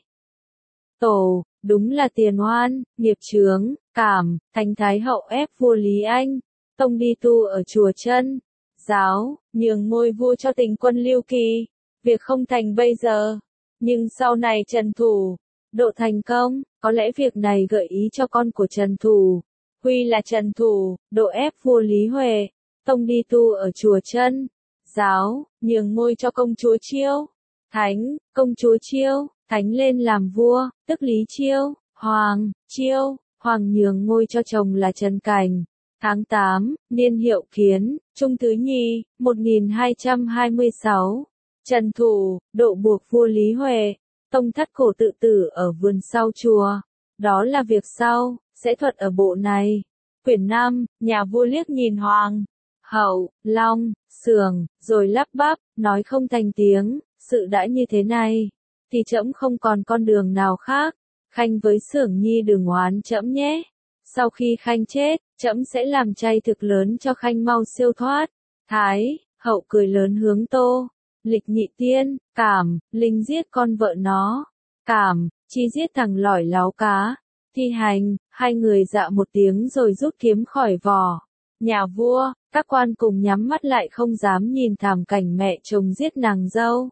Tổ. Đúng là tiền oan, nghiệp chướng, cảm. Thành Thái Hậu ép vua Lý Anh Tông đi tu ở chùa Chân giáo, nhường ngôi vua cho Tình Quân Lưu Kỳ. Việc không thành bây giờ, nhưng sau này Trần Thủ Độ thành công. Có lẽ việc này gợi ý cho con của Trần Thủ Huy là Trần Thủ Độ ép vua Lý Huệ Tông đi tu ở chùa Chân giáo, nhường ngôi cho công chúa Chiêu Thánh. Công chúa Chiêu Thánh lên làm vua, tức Lý Chiêu Hoàng. Chiêu Hoàng nhường ngôi cho chồng là Trần Cảnh. Tháng tám, niên Hiệu Kiến, Trung thứ nhì, một nghìn hai trăm hai mươi sáu. Trần Thủ Độ buộc vua Lý Huệ Tông thắt cổ tự tử ở vườn sau chùa. Đó là việc sau, sẽ thuật ở bộ này. Quyển năm, nhà vua liếc nhìn Hoàng hậu, Long, Sường, rồi lắp bắp, nói không thành tiếng. Sự đã như thế này, thì trẫm không còn con đường nào khác. Khanh với Sưởng Nhi đừng oán trẫm nhé. Sau khi Khanh chết, trẫm sẽ làm chay thực lớn cho Khanh mau siêu thoát. Thái Hậu cười lớn hướng Tô Lịch Nhị Tiên, cảm, Linh giết con vợ nó. Cảm, chi giết thằng lỏi láo cá. Thi hành, hai người dạ một tiếng rồi rút kiếm khỏi vỏ. Nhà vua, các quan cùng nhắm mắt lại không dám nhìn thảm cảnh mẹ chồng giết nàng dâu.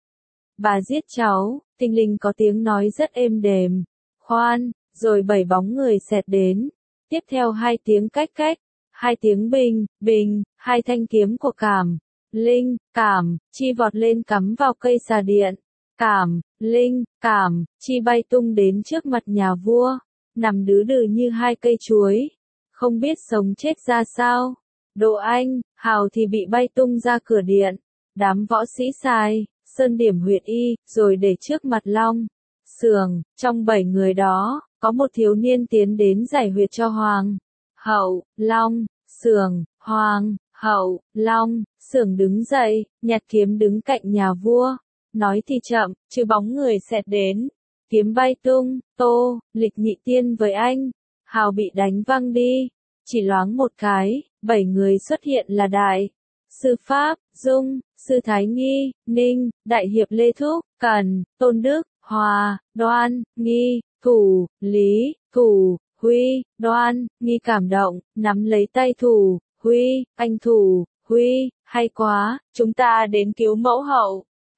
Bà giết cháu. Tinh linh có tiếng nói rất êm đềm. Khoan, rồi bảy bóng người xẹt đến. Tiếp theo hai tiếng cách cách, hai tiếng bình, bình, hai thanh kiếm của Cảm, Linh, Cảm, chi vọt lên cắm vào cây xà điện. Cảm, Linh, Cảm, chi bay tung đến trước mặt nhà vua, nằm đứ đừ như hai cây chuối, không biết sống chết ra sao. Độ Anh, Hào thì bị bay tung ra cửa điện. Đám võ sĩ xài sơn điểm huyệt y, rồi để trước mặt Long, Sường. Trong bảy người đó, có một thiếu niên tiến đến giải huyệt cho Hoàng hậu, Long, Sường. Hoàng hậu, Long, Sường đứng dậy, nhặt kiếm đứng cạnh nhà vua. Nói thì chậm, chứ bóng người xẹt đến. Kiếm bay tung, Tô Lịch Nhị Tiên với anh Hào bị đánh văng đi. Chỉ loáng một cái, bảy người xuất hiện là Đại Sư Pháp, Dung, Sư Thái Nghi, Ninh, Đại Hiệp Lê Thúc, Cần, Tôn Đức, Hòa, Đoan, Nghi, Thủ, Lý, Thủ, Huy. Đoan, Nghi cảm động, nắm lấy tay Thủ, Huy. Anh Thủ, Huy, hay quá, chúng ta đến cứu mẫu hậu.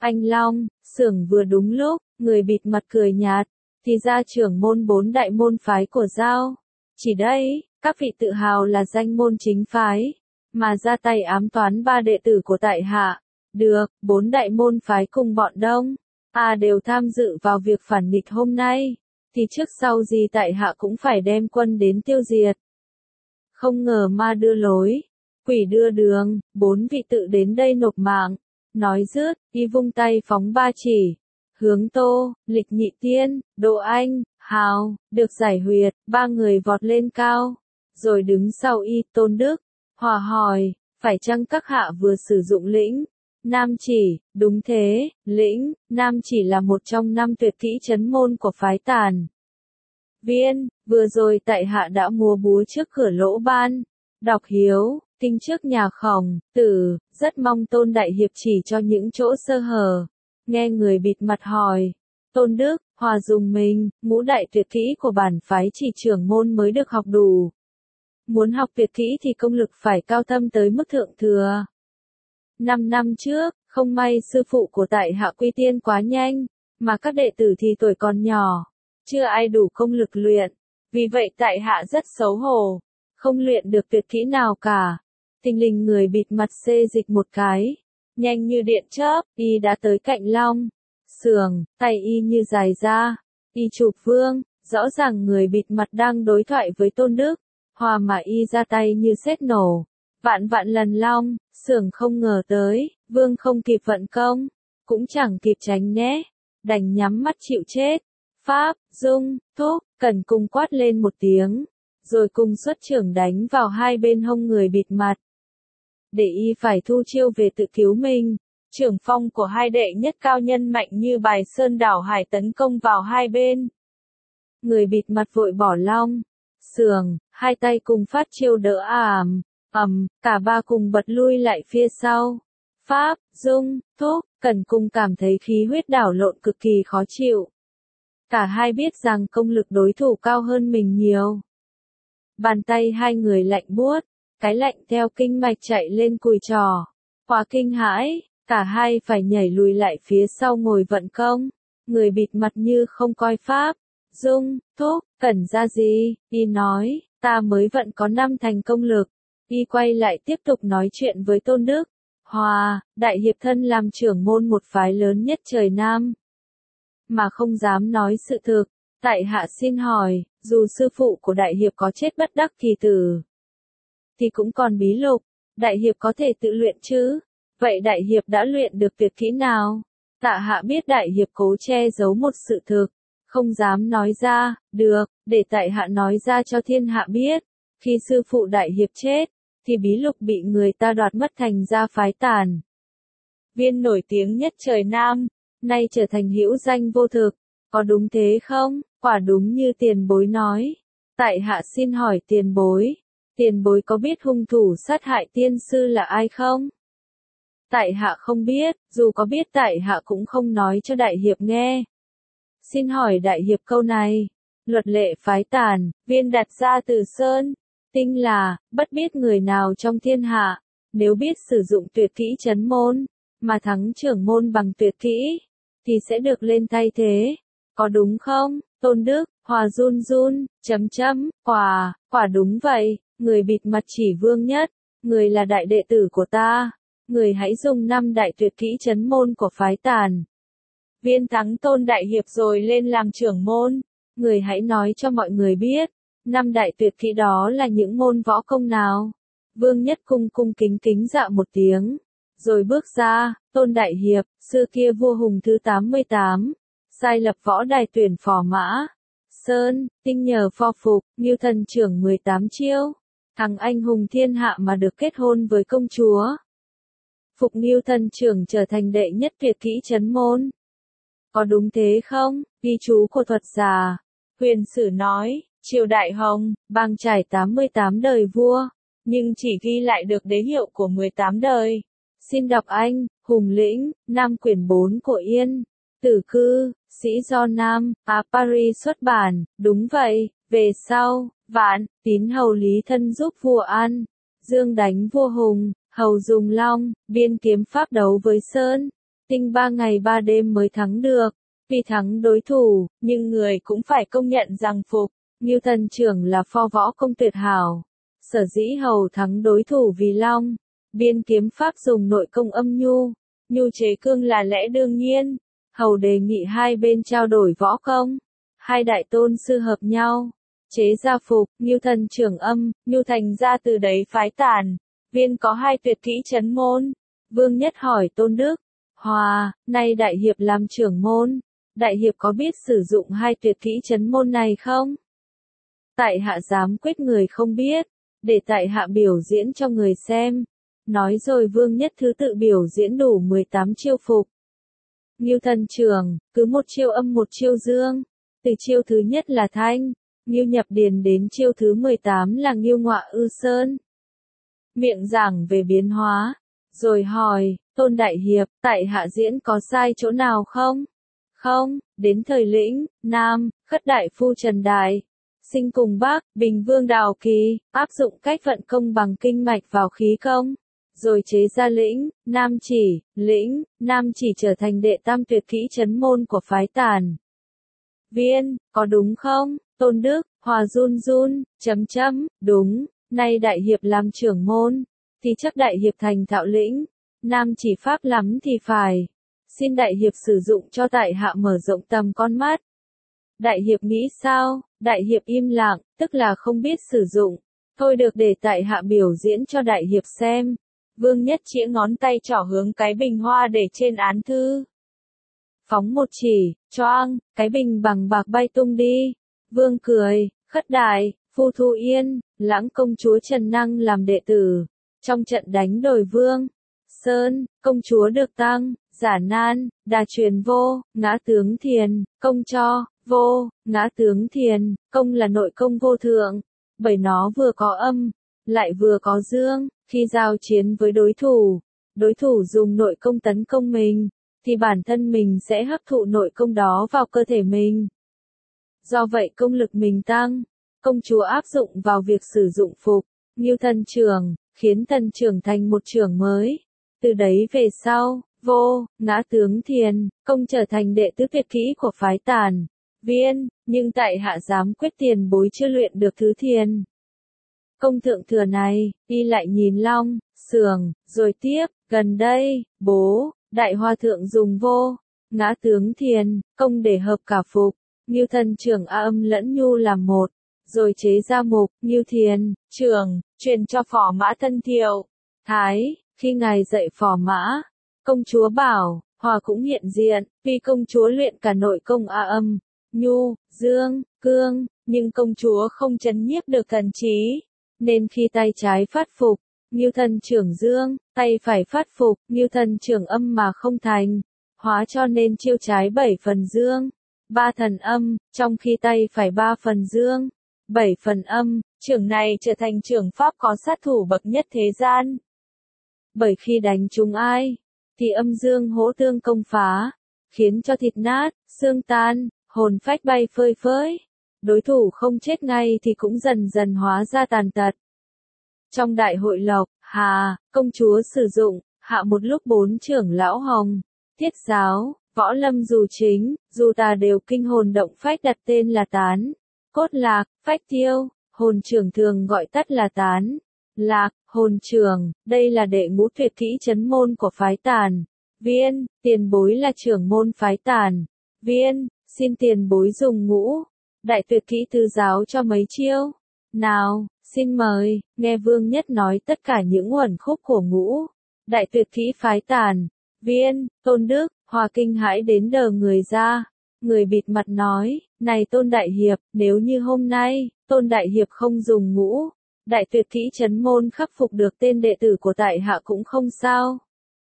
Anh Long, xưởng vừa đúng lúc, người bịt mặt cười nhạt, thì ra trưởng môn bốn đại môn phái của Giao. Chỉ đây, các vị tự hào là danh môn chính phái, mà ra tay ám toán ba đệ tử của tại hạ. Được, bốn đại môn phái cùng bọn Đông, à đều tham dự vào việc phản nghịch hôm nay, thì trước sau gì tại hạ cũng phải đem quân đến tiêu diệt. Không ngờ ma đưa lối, quỷ đưa đường, bốn vị tự đến đây nộp mạng. Nói dứt, y vung tay phóng ba chỉ. Hướng Tô, Lịch Nhị Tiên, Đỗ Anh, Hào, được giải huyệt, ba người vọt lên cao. Rồi đứng sau y, Tôn Đức, Hòa hỏi, phải chăng các hạ vừa sử dụng lĩnh? Nam chỉ, đúng thế, lĩnh, Nam chỉ là một trong năm tuyệt kỹ trấn môn của phái Tàn. Viên, vừa rồi tại hạ đã múa búa trước cửa lỗ ban. Đọc hiếu, kinh trước nhà Khổng Tử, rất mong Tôn đại hiệp chỉ cho những chỗ sơ hở. Nghe người bịt mặt hỏi, Tôn Đức, Hòa dùng mình, ngũ đại tuyệt kỹ của bản phái chỉ trưởng môn mới được học đủ. Muốn học tuyệt kỹ thì công lực phải cao thâm tới mức thượng thừa. Năm năm trước, không may sư phụ của tại hạ quy tiên quá nhanh, mà các đệ tử thì tuổi còn nhỏ, chưa ai đủ công lực luyện. Vì vậy tại hạ rất xấu hổ, không luyện được tuyệt kỹ nào cả. Thình lình người bịt mặt xê dịch một cái, nhanh như điện chớp, y đã tới cạnh Long. Sườn, tay y như dài ra, y chụp vương, rõ ràng người bịt mặt đang đối thoại với Tôn Đức, Hòa mà y ra tay như sét nổ. Vạn vạn lần Long, Sườn không ngờ tới, vương không kịp vận công, cũng chẳng kịp tránh né, đành nhắm mắt chịu chết. Pháp, Dung, Thúc, Cần cùng quát lên một tiếng, rồi cùng xuất trưởng đánh vào hai bên hông người bịt mặt. Để y phải thu chiêu về tự cứu mình, trưởng phong của hai đệ nhất cao nhân mạnh như bài sơn đảo hải tấn công vào hai bên. Người bịt mặt vội bỏ Long, Sườn, hai tay cùng phát chiêu đỡ ảm, ầm, cả ba cùng bật lui lại phía sau. Pháp, Dung, Thúc, Cần cùng cảm thấy khí huyết đảo lộn cực kỳ khó chịu. Cả hai biết rằng công lực đối thủ cao hơn mình nhiều. Bàn tay hai người lạnh buốt, cái lạnh theo kinh mạch chạy lên cùi trò. Quá kinh hãi, cả hai phải nhảy lùi lại phía sau ngồi vận công. Người bịt mặt như không coi Pháp, Dung, Thúc, Cần ra gì, y nói, ta mới vận có năm thành công lực. Y quay lại tiếp tục nói chuyện với Tôn Đức. Hòa, đại hiệp thân làm trưởng môn một phái lớn nhất trời Nam, mà không dám nói sự thực. Tại hạ xin hỏi, dù sư phụ của đại hiệp có chết bất đắc kỳ tử, thì cũng còn bí lục, đại hiệp có thể tự luyện chứ? Vậy đại hiệp đã luyện được tuyệt kỹ nào? Tạ hạ biết đại hiệp cố che giấu một sự thực, không dám nói ra. Được, để tại hạ nói ra cho thiên hạ biết. Khi sư phụ đại hiệp chết, thì bí lục bị người ta đoạt mất thành ra phái Tàn. Viên nổi tiếng nhất trời Nam, nay trở thành hữu danh vô thực, có đúng thế không? Quả đúng như tiền bối nói. Tại hạ xin hỏi tiền bối, tiền bối có biết hung thủ sát hại tiên sư là ai không? Tại hạ không biết, dù có biết tại hạ cũng không nói cho đại hiệp nghe. Xin hỏi đại hiệp câu này, luật lệ phái Tàn, viên đặt ra từ Sơn, Tinh là, bất biết người nào trong thiên hạ, nếu biết sử dụng tuyệt kỹ trấn môn, mà thắng trưởng môn bằng tuyệt kỹ, thì sẽ được lên thay thế. Có đúng không? Tôn Đức, Hòa run run, chấm chấm, quả, quả đúng vậy, người bịt mặt chỉ Vương Nhất, người là đại đệ tử của ta, người hãy dùng năm đại tuyệt kỹ trấn môn của phái Tàn. Viên thắng Tôn đại hiệp rồi lên làm trưởng môn, người hãy nói cho mọi người biết, năm đại tuyệt kỹ đó là những môn võ công nào? Vương Nhất cung cung kính kính dạ một tiếng, rồi bước ra. Tôn đại hiệp, xưa kia vua Hùng thứ tám mươi tám, sai lập võ đài tuyển phò mã Sơn, Tinh nhờ pho phục, Ngưu thần trưởng mười tám chiêu, thằng anh hùng thiên hạ mà được kết hôn với công chúa. Phục Ngưu thần trưởng trở thành đệ nhất tuyệt kỹ trấn môn. Có đúng thế không? Ghi chú của thuật giả. Huyền Sử nói, triều đại Hồng, bang trải tám mươi tám đời vua, nhưng chỉ ghi lại được đế hiệu của mười tám đời. Xin đọc anh, Hùng Lĩnh, Nam quyển bốn của Yên, Tử Cư, Sĩ Do Nam, à Paris xuất bản. Đúng vậy, về sau, Vạn, Tín hầu Lý Thân giúp vua An Dương đánh vua Hùng, hầu dùng long, biên kiếm pháp đấu với Sơn, Tinh ba ngày ba đêm mới thắng được. Vì thắng đối thủ, nhưng người cũng phải công nhận rằng Phục, Ngưu Thần Trưởng là pho võ công tuyệt hảo. Sở dĩ hầu thắng đối thủ vì Long, Biên kiếm pháp dùng nội công âm nhu, nhu chế cương là lẽ đương nhiên. Hầu đề nghị hai bên trao đổi võ công. Hai đại tôn sư hợp nhau, chế ra Phục, Ngưu Thần Trưởng âm, nhu thành ra từ đấy phái Tản. Viên có hai tuyệt kỹ chấn môn. Vương Nhất hỏi Tôn Đức, Hòa, nay đại hiệp làm trưởng môn, đại hiệp có biết sử dụng hai tuyệt kỹ chấn môn này không? Tại hạ dám quyết người không biết, để tại hạ biểu diễn cho người xem. Nói rồi Vương Nhất thứ tự biểu diễn đủ mười tám chiêu Phục, Ngưu Thần Trưởng, cứ một chiêu âm một chiêu dương. Từ chiêu thứ nhất là Thanh, Ngưu Nhập Điền đến chiêu thứ mười tám là Ngưu Ngọa Ư Sơn. Miệng giảng về biến hóa, rồi hỏi, Tôn Đại Hiệp, tại hạ diễn có sai chỗ nào không? Không, đến thời Lĩnh, Nam, Khất Đại Phu Trần Đại, Sinh cùng Bắc, Bình Vương Đào Kỳ, áp dụng cách vận công bằng kinh mạch vào khí công. Rồi chế ra Lĩnh, Nam Chỉ, Lĩnh, Nam Chỉ trở thành đệ tam tuyệt kỹ chấn môn của phái Tản. Viên, có đúng không? Tôn Đức, Hòa run run, chấm chấm, đúng, nay đại hiệp làm trưởng môn, thì chắc đại hiệp thành thạo Lĩnh, Nam Chỉ pháp lắm thì phải. Xin đại hiệp sử dụng cho tại hạ mở rộng tầm con mắt. Đại hiệp nghĩ sao? Đại hiệp im lặng, tức là không biết sử dụng. Thôi được để tại hạ biểu diễn cho đại hiệp xem. Vương Nhất chĩa ngón tay trỏ hướng cái bình hoa để trên án thư. Phóng một chỉ, choang, cái bình bằng bạc bay tung đi. Vương cười, Khất Đại, Phu Thu Yên, Lãng công chúa Trần Năng làm đệ tử. Trong trận đánh đồi Vương Sơn, công chúa được tăng, giả nan, đà truyền vô, ngã tướng thiền, công cho, vô, ngã tướng thiền, công là nội công vô thượng. Bởi nó vừa có âm, lại vừa có dương. Khi giao chiến với đối thủ, đối thủ dùng nội công tấn công mình, thì bản thân mình sẽ hấp thụ nội công đó vào cơ thể mình. Do vậy công lực mình tăng, công chúa áp dụng vào việc sử dụng Phục, Ngưu Thần Trưởng, khiến thần trưởng thành một trưởng mới. Từ đấy về sau, vô, ngã tướng thiền, công trở thành đệ tứ tuyệt kỹ của phái Tản. Viên, nhưng tại hạ dám quyết tiền bối chưa luyện được thứ thiền công thượng thừa này, đi lại nhìn Long, Sường, rồi tiếp, gần đây, bố, đại hòa thượng dùng vô, ngã tướng thiền, công để hợp cả Phục, Ngưu Thần Trưởng a âm lẫn nhu làm một, rồi chế ra mục, Ngưu Thiền, Trưởng, truyền cho Phò Mã Thân Thiệu. Thái, khi ngài dạy Phò Mã, công chúa bảo, Hòa cũng hiện diện, vì công chúa luyện cả nội công a âm, nhu, dương, cương, nhưng công chúa không trấn nhiếp được thần trí. Nên khi tay trái phát Phục, Ngưu Thần Trưởng dương, tay phải phát Phục, Ngưu Thần Trưởng âm mà không thành. Hóa cho nên chiêu trái bảy phần dương, ba thần âm, trong khi tay phải ba phần dương, bảy phần âm, trưởng này trở thành trưởng pháp có sát thủ bậc nhất thế gian. Bởi khi đánh trúng ai, thì âm dương hỗ tương công phá, khiến cho thịt nát, xương tan, hồn phách bay phơi phới. Đối thủ không chết ngay thì cũng dần dần hóa ra tàn tật. Trong đại hội lộc, Hà, công chúa sử dụng, hạ một lúc bốn trưởng lão Hồng, Thiết Giáo, Võ Lâm dù chính, dù tà đều kinh hồn động phách đặt tên là Tán. Cốt Lạc, Phách Tiêu, hồn trưởng thường gọi tắt là Tán. Lạc, hồn trưởng, đây là đệ ngũ tuyệt kỹ chấn môn của phái Tản. Viên, tiền bối là trưởng môn phái Tản. Viên, xin tiền bối dùng ngũ đại tuyệt kỹ tư giáo cho mấy chiêu. Nào, xin mời, nghe Vương Nhất nói tất cả những uẩn khúc của ngũ đại tuyệt kỹ phái Tản. Viên, Tôn Đức, Hòa kinh hãi đến đờ người ra. Người bịt mặt nói, này Tôn Đại Hiệp, nếu như hôm nay, Tôn Đại Hiệp không dùng ngũ đại tuyệt kỹ chấn môn khắc phục được tên đệ tử của tại hạ cũng không sao.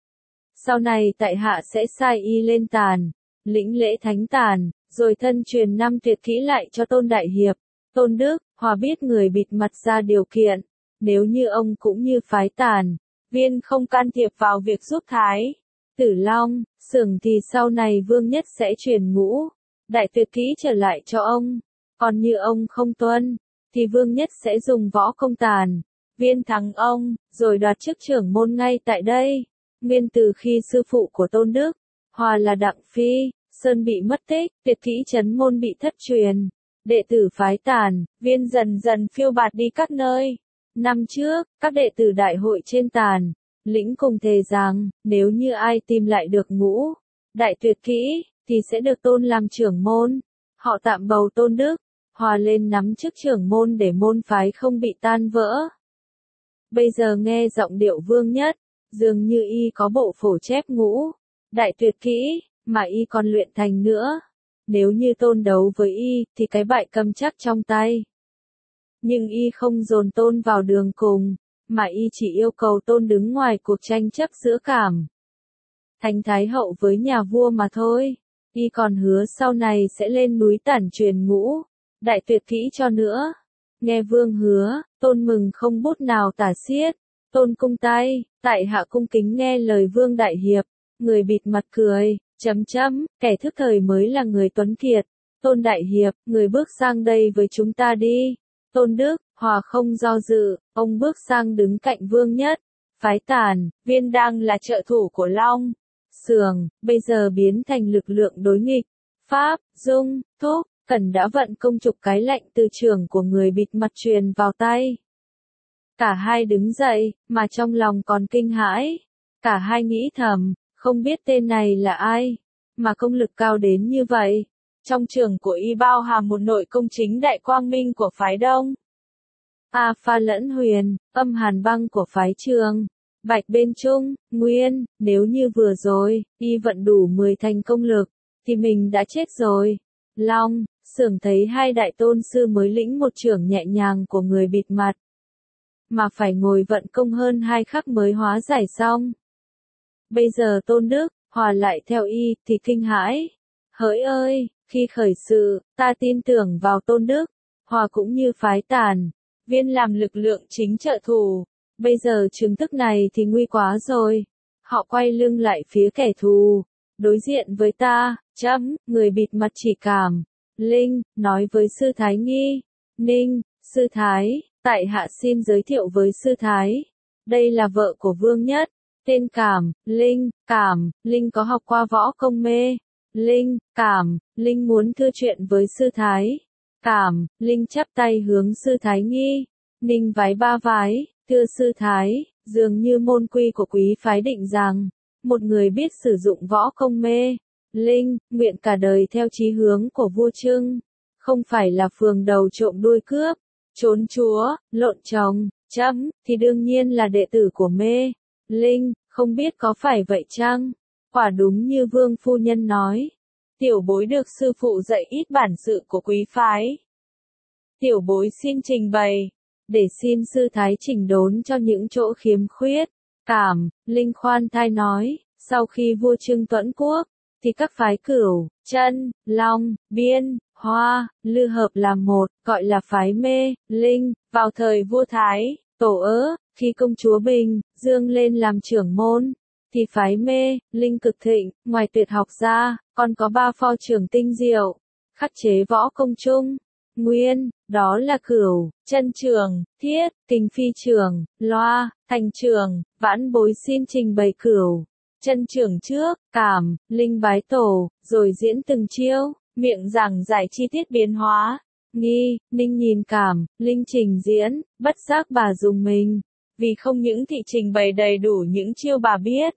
Sau này tại hạ sẽ sai y lên Tản, lĩnh lễ thánh Tản, rồi thân truyền năm tuyệt kỹ lại cho Tôn Đại Hiệp. Tôn Đức, Hòa biết người bịt mặt ra điều kiện, nếu như ông cũng như phái Tản, Viên không can thiệp vào việc giúp Thái Tử Long, Sường thì sau này Vương Nhất sẽ truyền ngũ đại tuyệt kỹ trở lại cho ông. Còn như ông không tuân, thì Vương Nhất sẽ dùng võ công Tản, Viên thắng ông, rồi đoạt chức trưởng môn ngay tại đây. Nguyên từ khi sư phụ của Tôn Đức, Hòa là Đặng Phi, Sơn bị mất tích, tuyệt kỹ trấn môn bị thất truyền. Đệ tử phái tàn, viên dần dần phiêu bạt đi các nơi. Năm trước, các đệ tử đại hội trên tàn, lĩnh cùng thề rằng, nếu như ai tìm lại được ngũ đại tuyệt kỹ, thì sẽ được tôn làm trưởng môn. Họ tạm bầu Tôn Đức, Hòa lên nắm chức trưởng môn để môn phái không bị tan vỡ. Bây giờ nghe giọng điệu Vương Nhất, dường như y có bộ phổ chép ngũ đại tuyệt kỹ, mà y còn luyện thành nữa. Nếu như Tôn đấu với y, thì cái bại cầm chắc trong tay. Nhưng y không dồn Tôn vào đường cùng, mà y chỉ yêu cầu Tôn đứng ngoài cuộc tranh chấp giữa Cảm Thành Thái Hậu với nhà vua mà thôi. Y còn hứa sau này sẽ lên núi tản truyền ngũ đại tuyệt kỹ cho nữa. Nghe Vương hứa, Tôn mừng không bút nào tả xiết. Tôn cung tay, tại hạ cung kính nghe lời Vương đại hiệp. Người bịt mặt cười, chấm chấm, kẻ thức thời mới là người tuấn kiệt. Tôn đại hiệp, người bước sang đây với chúng ta đi. Tôn Đức, Hòa không do dự, ông bước sang đứng cạnh Vương Nhất. Phái tàn, viên đang là trợ thủ của Long Sường, bây giờ biến thành lực lượng đối nghịch. Pháp, Dung, Thúc, Cẩn đã vận công chục cái lệnh từ trưởng của người bịt mặt truyền vào tay. Cả hai đứng dậy, mà trong lòng còn kinh hãi. Cả hai nghĩ thầm, không biết tên này là ai, mà công lực cao đến như vậy. Trong trường của y bao hàm một nội công chính đại quang minh của phái Đông. A Pha lẫn Huyền, âm hàn băng của phái Trường. Bạch bên Trung, Nguyên, nếu như vừa rồi, y vận đủ mười thành công lực, thì mình đã chết rồi. Long Sường thấy hai đại tôn sư mới lĩnh một trưởng nhẹ nhàng của người bịt mặt, mà phải ngồi vận công hơn hai khắc mới hóa giải xong. Bây giờ Tôn Đức, Hòa lại theo y, thì kinh hãi. Hỡi ơi, khi khởi sự, ta tin tưởng vào Tôn Đức, Hòa cũng như phái tàn, viên làm lực lượng chính trợ thủ. Bây giờ chứng tức này thì nguy quá rồi. Họ quay lưng lại phía kẻ thù. Đối diện với ta, chấm, người bịt mặt chỉ Cảm Linh, nói với sư Thái Nghi. Ninh, sư Thái, tại hạ xin giới thiệu với sư Thái. Đây là vợ của Vương Nhất, tên Cảm Linh. Cảm Linh có học qua võ công mê. Linh, Cảm Linh muốn thưa chuyện với sư Thái. Cảm Linh chắp tay hướng sư Thái Nghi. Ninh vái ba vái. Thưa sư Thái, dường như môn quy của quý phái định rằng, một người biết sử dụng võ công mê. Linh, nguyện cả đời theo chí hướng của vua Trưng, không phải là phường đầu trộm đuôi cướp, trốn chúa, lộn chồng, chấm, thì đương nhiên là đệ tử của mê. Linh, không biết có phải vậy chăng? Quả đúng như Vương phu nhân nói. Tiểu bối được sư phụ dạy ít bản sự của quý phái. Tiểu bối xin trình bày, để xin sư Thái chỉnh đốn cho những chỗ khiếm khuyết. Cảm Linh khoan thai nói, sau khi vua Trưng tuẫn quốc, thì các phái Cửu, Chân, Long, Biên, Hoa, Lư hợp làm một, gọi là phái Mê. Linh, vào thời vua Thái, Tổ Ớ, khi công chúa Bình Dương lên làm trưởng môn, thì phái Mê, Linh cực thịnh. Ngoài tuyệt học ra, còn có ba pho trưởng tinh diệu, khắc chế võ công chung. Nguyên, đó là Cửu, Chân trường, Thiết, Kình phi trường, Loa, Thành trường. Vãn bối xin trình bày Cửu, Chân trường trước. Cảm Linh bái tổ, rồi diễn từng chiêu, miệng giảng giải chi tiết biến hóa. Nghi, Ninh nhìn Cảm Linh trình diễn, bất giác bà dùng mình, vì không những thị trình bày đầy đủ những chiêu bà biết,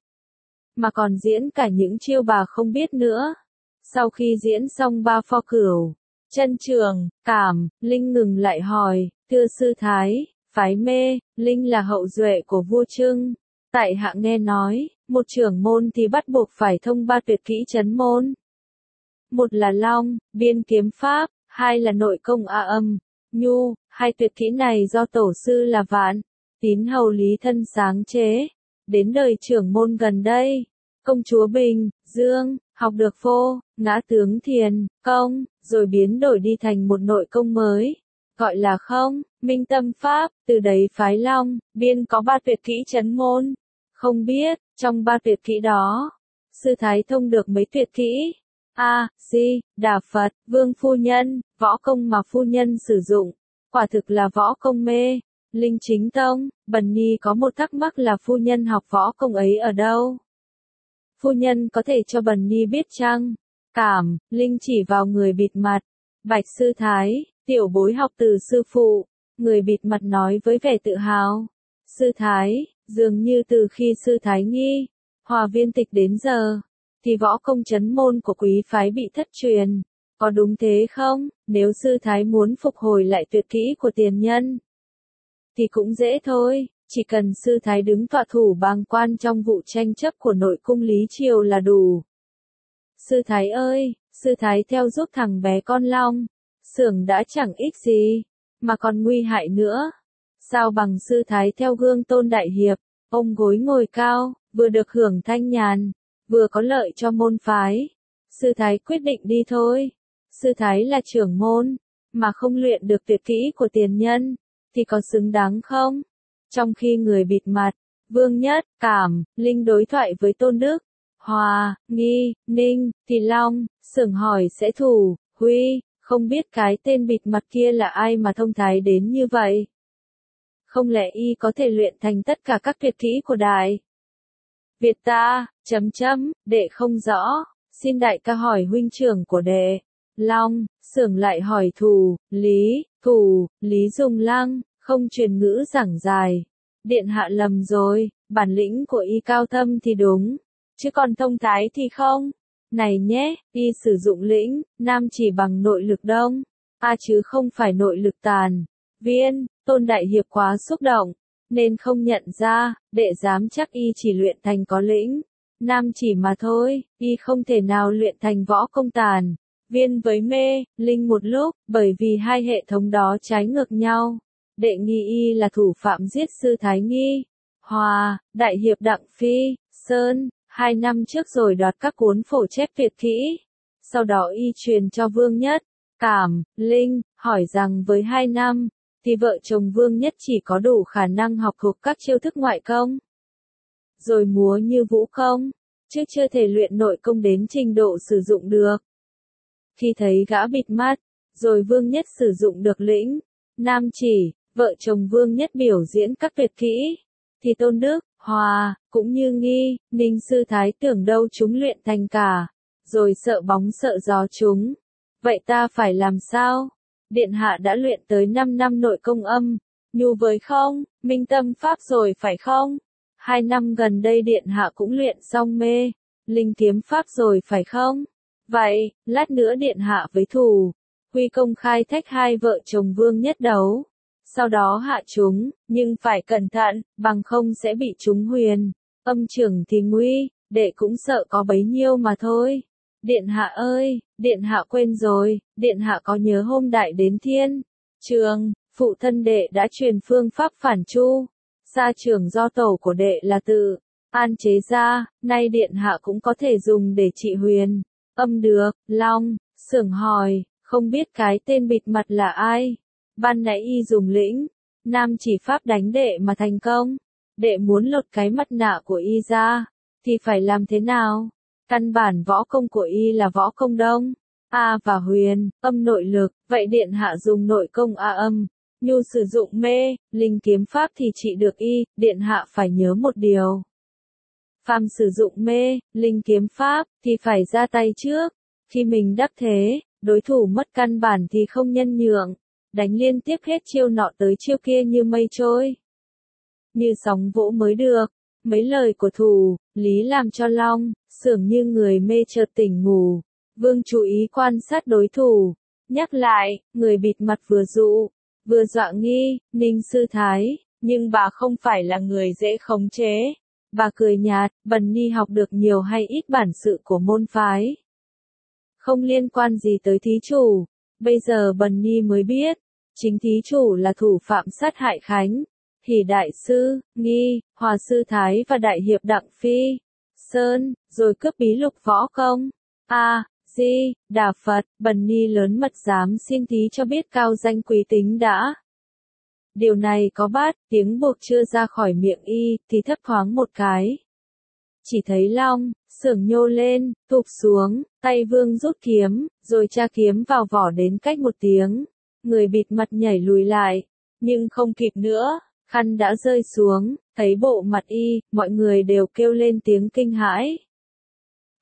mà còn diễn cả những chiêu bà không biết nữa. Sau khi diễn xong ba pho Cửu, Chân trường, Cảm Linh ngừng lại hỏi, thưa sư Thái, phái Mê, Linh là hậu duệ của vua Trưng. Tại hạ nghe nói, một trưởng môn thì bắt buộc phải thông ba tuyệt kỹ trấn môn. Một là Long, Biên kiếm pháp, hai là nội công A âm, Nhu. Hai tuyệt kỹ này do tổ sư là Vạn Tín Hầu Lý Thân sáng chế. Đến đời trưởng môn gần đây, công chúa Bình Dương học được phô, ngã tướng thiền công, rồi biến đổi đi thành một nội công mới, gọi là Không Minh Tâm Pháp. Từ đấy phái Long, Biên có ba tuyệt kỹ trấn môn. Không biết, trong ba tuyệt kỹ đó, sư Thái thông được mấy tuyệt kỹ? A, Di, Đà Phật, Vương phu nhân, võ công mà phu nhân sử dụng, quả thực là võ công mê. Linh chính tông, Bần Nhi có một thắc mắc là phu nhân học võ công ấy ở đâu? Phu nhân có thể cho Bần Ni biết chăng? Cảm, Linh chỉ vào người bịt mặt. Bạch sư thái, tiểu bối học từ sư phụ. Người bịt mặt nói với vẻ tự hào. Sư thái, dường như từ khi sư thái nghi, Hòa Viên Tịch đến giờ, thì võ công chấn môn của quý phái bị thất truyền. Có đúng thế không? Nếu sư thái muốn phục hồi lại tuyệt kỹ của tiền nhân, thì cũng dễ thôi, chỉ cần sư thái đứng tọa thủ bàng quan trong vụ tranh chấp của nội cung Lý Triều là đủ. Sư thái ơi, sư thái theo giúp thằng bé con Long, xưởng đã chẳng ích gì, mà còn nguy hại nữa. Sao bằng sư thái theo gương Tôn đại hiệp, ông gối ngồi cao, vừa được hưởng thanh nhàn, vừa có lợi cho môn phái. Sư thái quyết định đi thôi. Sư thái là trưởng môn, mà không luyện được tuyệt kỹ của tiền nhân, thì có xứng đáng không? Trong khi người bịt mặt, Vương Nhất, Cảm, Linh đối thoại với Tôn Đức, Hòa, Nghi, Ninh, thì Long, Xưởng hỏi sẽ thủ, Huy, không biết cái tên bịt mặt kia là ai mà thông thái đến như vậy? Không lẽ y có thể luyện thành tất cả các tuyệt kỹ của đại Việt ta, chấm chấm, đệ không rõ, xin đại ca hỏi huynh trưởng của đệ. Long, Xưởng lại hỏi thủ, Lý, thủ, Lý Dùng Lăng, không truyền ngữ giảng dài. Điện hạ lầm rồi, bản lĩnh của y cao thâm thì đúng, chứ còn thông thái thì không. Này nhé, y sử dụng lĩnh, nam chỉ bằng nội lực đông, a chứ không phải nội lực tàn. Viên, Tôn đại hiệp quá xúc động, nên không nhận ra, đệ dám chắc y chỉ luyện thành có lĩnh, nam chỉ mà thôi, y không thể nào luyện thành võ công tàn. Viên với mê, Linh một lúc, bởi vì hai hệ thống đó trái ngược nhau. Đệ nghi y là thủ phạm giết sư Thái Nghi. Hòa, đại hiệp Đặng Phi, Sơn, hai năm trước rồi đoạt các cuốn phổ chép tuyệt kỹ. Sau đó y truyền cho Vương Nhất, Cảm, Linh, hỏi rằng với hai năm, thì vợ chồng Vương Nhất chỉ có đủ khả năng học thuộc các chiêu thức ngoại công. Rồi múa như vũ công, chứ chưa thể luyện nội công đến trình độ sử dụng được. Khi thấy gã bịt mắt, rồi Vương Nhất sử dụng được lĩnh, nam chỉ, vợ chồng Vương Nhất biểu diễn các tuyệt kỹ, thì Tôn Đức, Hòa, cũng như Nghi, Ninh sư thái tưởng đâu chúng luyện thành cả, rồi sợ bóng sợ gió chúng. Vậy ta phải làm sao? Điện hạ đã luyện tới năm năm nội công âm, nhu với không, minh tâm pháp rồi phải không? Hai năm gần đây điện hạ cũng luyện xong mê, linh kiếm pháp rồi phải không? Vậy, lát nữa điện hạ với thủ, Huy công khai thách hai vợ chồng Vương Nhất đấu. Sau đó hạ chúng, nhưng phải cẩn thận, bằng không sẽ bị chúng huyền. Âm trưởng thì nguy, đệ cũng sợ có bấy nhiêu mà thôi. Điện hạ ơi, điện hạ quên rồi, điện hạ có nhớ hôm đại đến thiên trường, phụ thân đệ đã truyền phương pháp phản chu. Sa trường do tổ của đệ là tự an chế ra, nay điện hạ cũng có thể dùng để trị huyền. Âm được, Long, Xưởng hỏi, không biết cái tên bịt mặt là ai? Ban nãy y dùng lĩnh, nam chỉ pháp đánh đệ mà thành công. Đệ muốn lột cái mặt nạ của y ra, thì phải làm thế nào? Căn bản võ công của y là võ công đông, A và huyền, âm nội lực, vậy điện hạ dùng nội công A âm, nhu sử dụng mê, linh kiếm pháp thì trị được y, điện hạ phải nhớ một điều. Phàm sử dụng mê, linh kiếm pháp, thì phải ra tay trước. Khi mình đắc thế, đối thủ mất căn bản thì không nhân nhượng, đánh liên tiếp hết chiêu nọ tới chiêu kia như mây trôi, như sóng vỗ mới được. Mấy lời của thủ, Lý làm cho Long, Xưởng như người mê chợt tỉnh ngủ. Vương chú ý quan sát đối thủ, nhắc lại, người bịt mặt vừa dụ, vừa dọa Nghi, Ninh sư thái, nhưng bà không phải là người dễ khống chế. Bà cười nhạt, Bần Ni học được nhiều hay ít bản sự của môn phái. Không liên quan gì tới thí chủ, bây giờ Bần Ni mới biết, chính thí chủ là thủ phạm sát hại Khánh, Hỷ đại sư, Nghi, Hòa sư thái và đại hiệp Đặng Phi, Sơn, rồi cướp bí lục võ công. A, Di, Đà Phật, Bần Ni lớn mật dám xin thí cho biết cao danh quý tính đã. Điều này có bát, tiếng buộc chưa ra khỏi miệng y, thì thấp thoáng một cái. Chỉ thấy Long, Xưởng nhô lên, thụp xuống, tay Vương rút kiếm, rồi tra kiếm vào vỏ đến cách một tiếng. Người bịt mặt nhảy lùi lại, nhưng không kịp nữa, khăn đã rơi xuống, thấy bộ mặt y, mọi người đều kêu lên tiếng kinh hãi.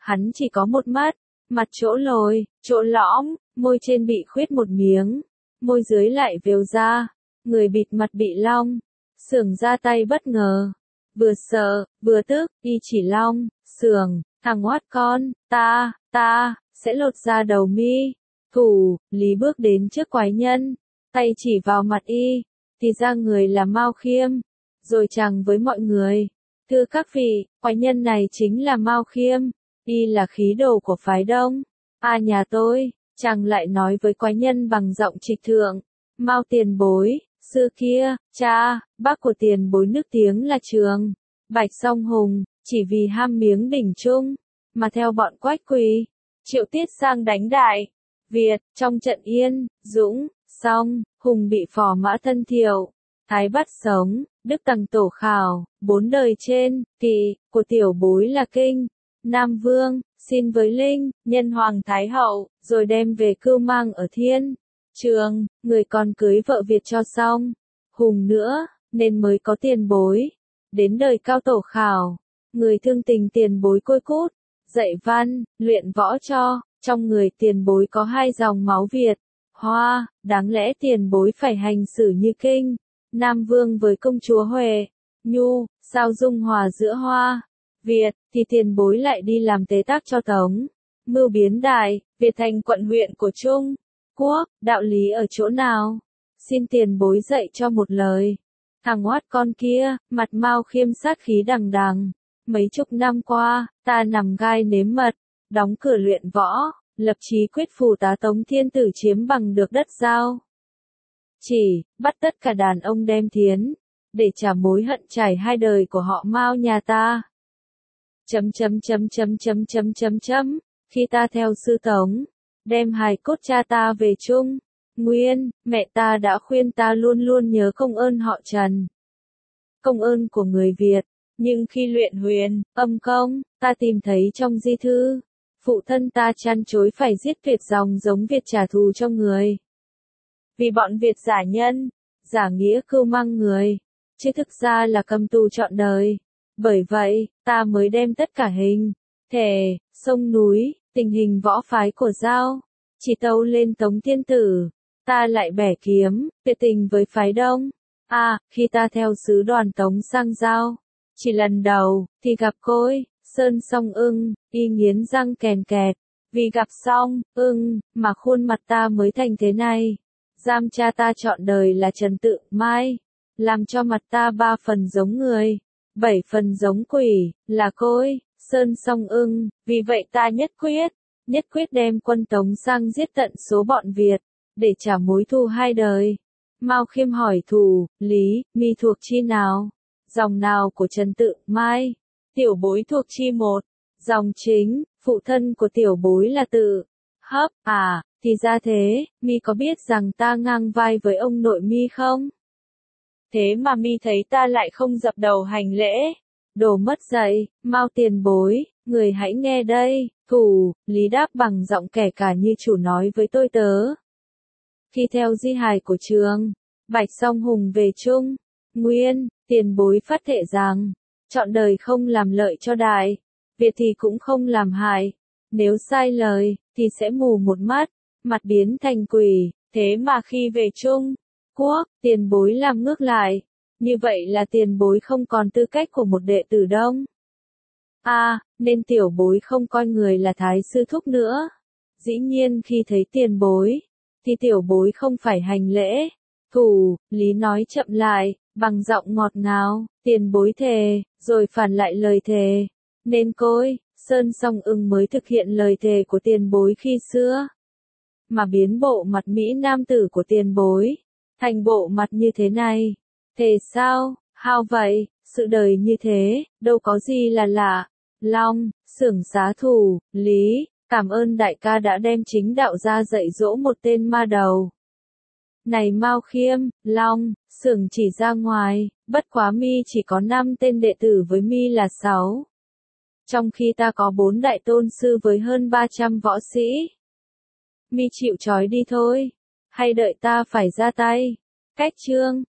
Hắn chỉ có một mắt, mặt chỗ lồi, chỗ lõm, môi trên bị khuyết một miếng, môi dưới lại vều ra, người bịt mặt bị long. Sưởng ra tay bất ngờ, vừa sợ, vừa tức, y chỉ long, sưởng, thằng oát con, ta, ta, sẽ lột ra đầu mi. Thủ, Lý bước đến trước quái nhân, tay chỉ vào mặt y, thì ra người là Mao Khiêm, rồi chàng với mọi người. Thưa các vị, quái nhân này chính là Mao Khiêm, y là khí đồ của phái Đông. À nhà tôi, chàng lại nói với quái nhân bằng giọng trịch thượng, Mao tiền bối, xưa kia, cha, bác của tiền bối nước tiếng là Trường Bạch Song Hùng, chỉ vì ham miếng đỉnh chung, mà theo bọn Quách Quỳ, Triệu Tiết sang đánh Đại Việt, trong trận Yên, Dũng, Song, Hùng bị phò mã thân thiệu, Thái bắt sống, Đức Tằng tổ khảo, bốn đời trên, kỵ, của tiểu bối là Kinh, Nam Vương, xin với Linh, nhân Hoàng Thái Hậu, rồi đem về cưu mang ở Thiên Trường, người còn cưới vợ Việt cho xong, Hùng nữa, nên mới có tiền bối. Đến đời cao tổ khảo, người thương tình tiền bối côi cút, dạy văn, luyện võ cho, trong người tiền bối có hai dòng máu Việt, Hoa, đáng lẽ tiền bối phải hành xử như Kinh, Nam Vương với công chúa Huệ, Nhu, sao dung hòa giữa Hoa, Việt, thì tiền bối lại đi làm tế tác cho Tống, mưu biến Đại Việt thành quận huyện của Trung Quốc, đạo lý ở chỗ nào? Xin tiền bối dạy cho một lời. Thằng oát con kia, mặt Mao Khiêm sát khí đằng đằng. Mấy chục năm qua, ta nằm gai nếm mật, đóng cửa luyện võ, lập chí quyết phù tá Tống Thiên Tử chiếm bằng được đất giao. Chỉ, bắt tất cả đàn ông đem thiến, để trả mối hận trải hai đời của họ Mao nhà ta. Chấm chấm chấm chấm chấm chấm chấm chấm, khi ta theo sư Tống, đem hài cốt cha ta về Trung Nguyên, mẹ ta đã khuyên ta luôn luôn nhớ công ơn họ Trần. Công ơn của người Việt, nhưng khi luyện huyền, âm công, ta tìm thấy trong di thư, phụ thân ta chăn chối phải giết Việt dòng giống Việt trả thù cho người. Vì bọn Việt giả nhân, giả nghĩa cưu mang người, chứ thực ra là cầm tù trọn đời. Bởi vậy, ta mới đem tất cả hình, thể, sông núi, tình hình võ phái của Giao, chỉ tâu lên Tống Thiên Tử. Ta lại bẻ kiếm, tuyệt tình với phái Đông. À, khi ta theo sứ đoàn Tống sang Giao, chỉ lần đầu, thì gặp Côi, Sơn Song Ưng, y nghiến răng kèn kẹt. Vì gặp Song, Ưng, mà khuôn mặt ta mới thành thế này. Giam cha ta trọn đời là Trần Tự Mai, làm cho mặt ta ba phần giống người, bảy phần giống quỷ, là Côi, Sơn Song Ưng. Vì vậy ta nhất quyết, nhất quyết đem quân Tống sang giết tận số bọn Việt, để trả mối thù hai đời. Mao Khiêm hỏi Thủ, Lý, mi thuộc chi nào? Dòng nào của Trần Tự Mai? Tiểu bối thuộc chi một. Dòng chính, phụ thân của tiểu bối là Tự Hấp. À, thì ra thế, mi có biết rằng ta ngang vai với ông nội mi không? Thế mà mi thấy ta lại không dập đầu hành lễ. Đồ mất dạy, Mao tiền bối, người hãy nghe đây. Thủ, Lý đáp bằng giọng kẻ cả như chủ nói với tôi tớ. Khi theo di hài của Trường Bạch Song Hùng về Trung Nguyên, tiền bối phát thệ rằng, trọn đời không làm lợi cho Đại Việt thì cũng không làm hại. Nếu sai lời, thì sẽ mù một mắt, mặt biến thành quỷ. Thế mà khi về Trung Quốc, tiền bối làm ngược lại. Như vậy là tiền bối không còn tư cách của một đệ tử Đông. À, nên tiểu bối không coi người là thái sư thúc nữa. Dĩ nhiên khi thấy tiền bối, thì tiểu bối không phải hành lễ. Thủ, Lý nói chậm lại, bằng giọng ngọt ngào, tiền bối thề, rồi phản lại lời thề. Nên Côi, Sơn Song Ưng mới thực hiện lời thề của tiền bối khi xưa. Mà biến bộ mặt Mỹ nam tử của tiền bối, thành bộ mặt như thế này. Thề sao, hao vậy, sự đời như thế, đâu có gì là lạ. Long, xưởng xá Thủ, Lý, cảm ơn đại ca đã đem chính đạo ra dạy dỗ một tên ma đầu. Này Mao Khiêm, Long, xưởng chỉ ra ngoài, bất quá mi chỉ có năm tên đệ tử với mi là sáu. Trong khi ta có bốn đại tôn sư với hơn ba trăm võ sĩ. Mi chịu trói đi thôi, hay đợi ta phải ra tay. Cách chương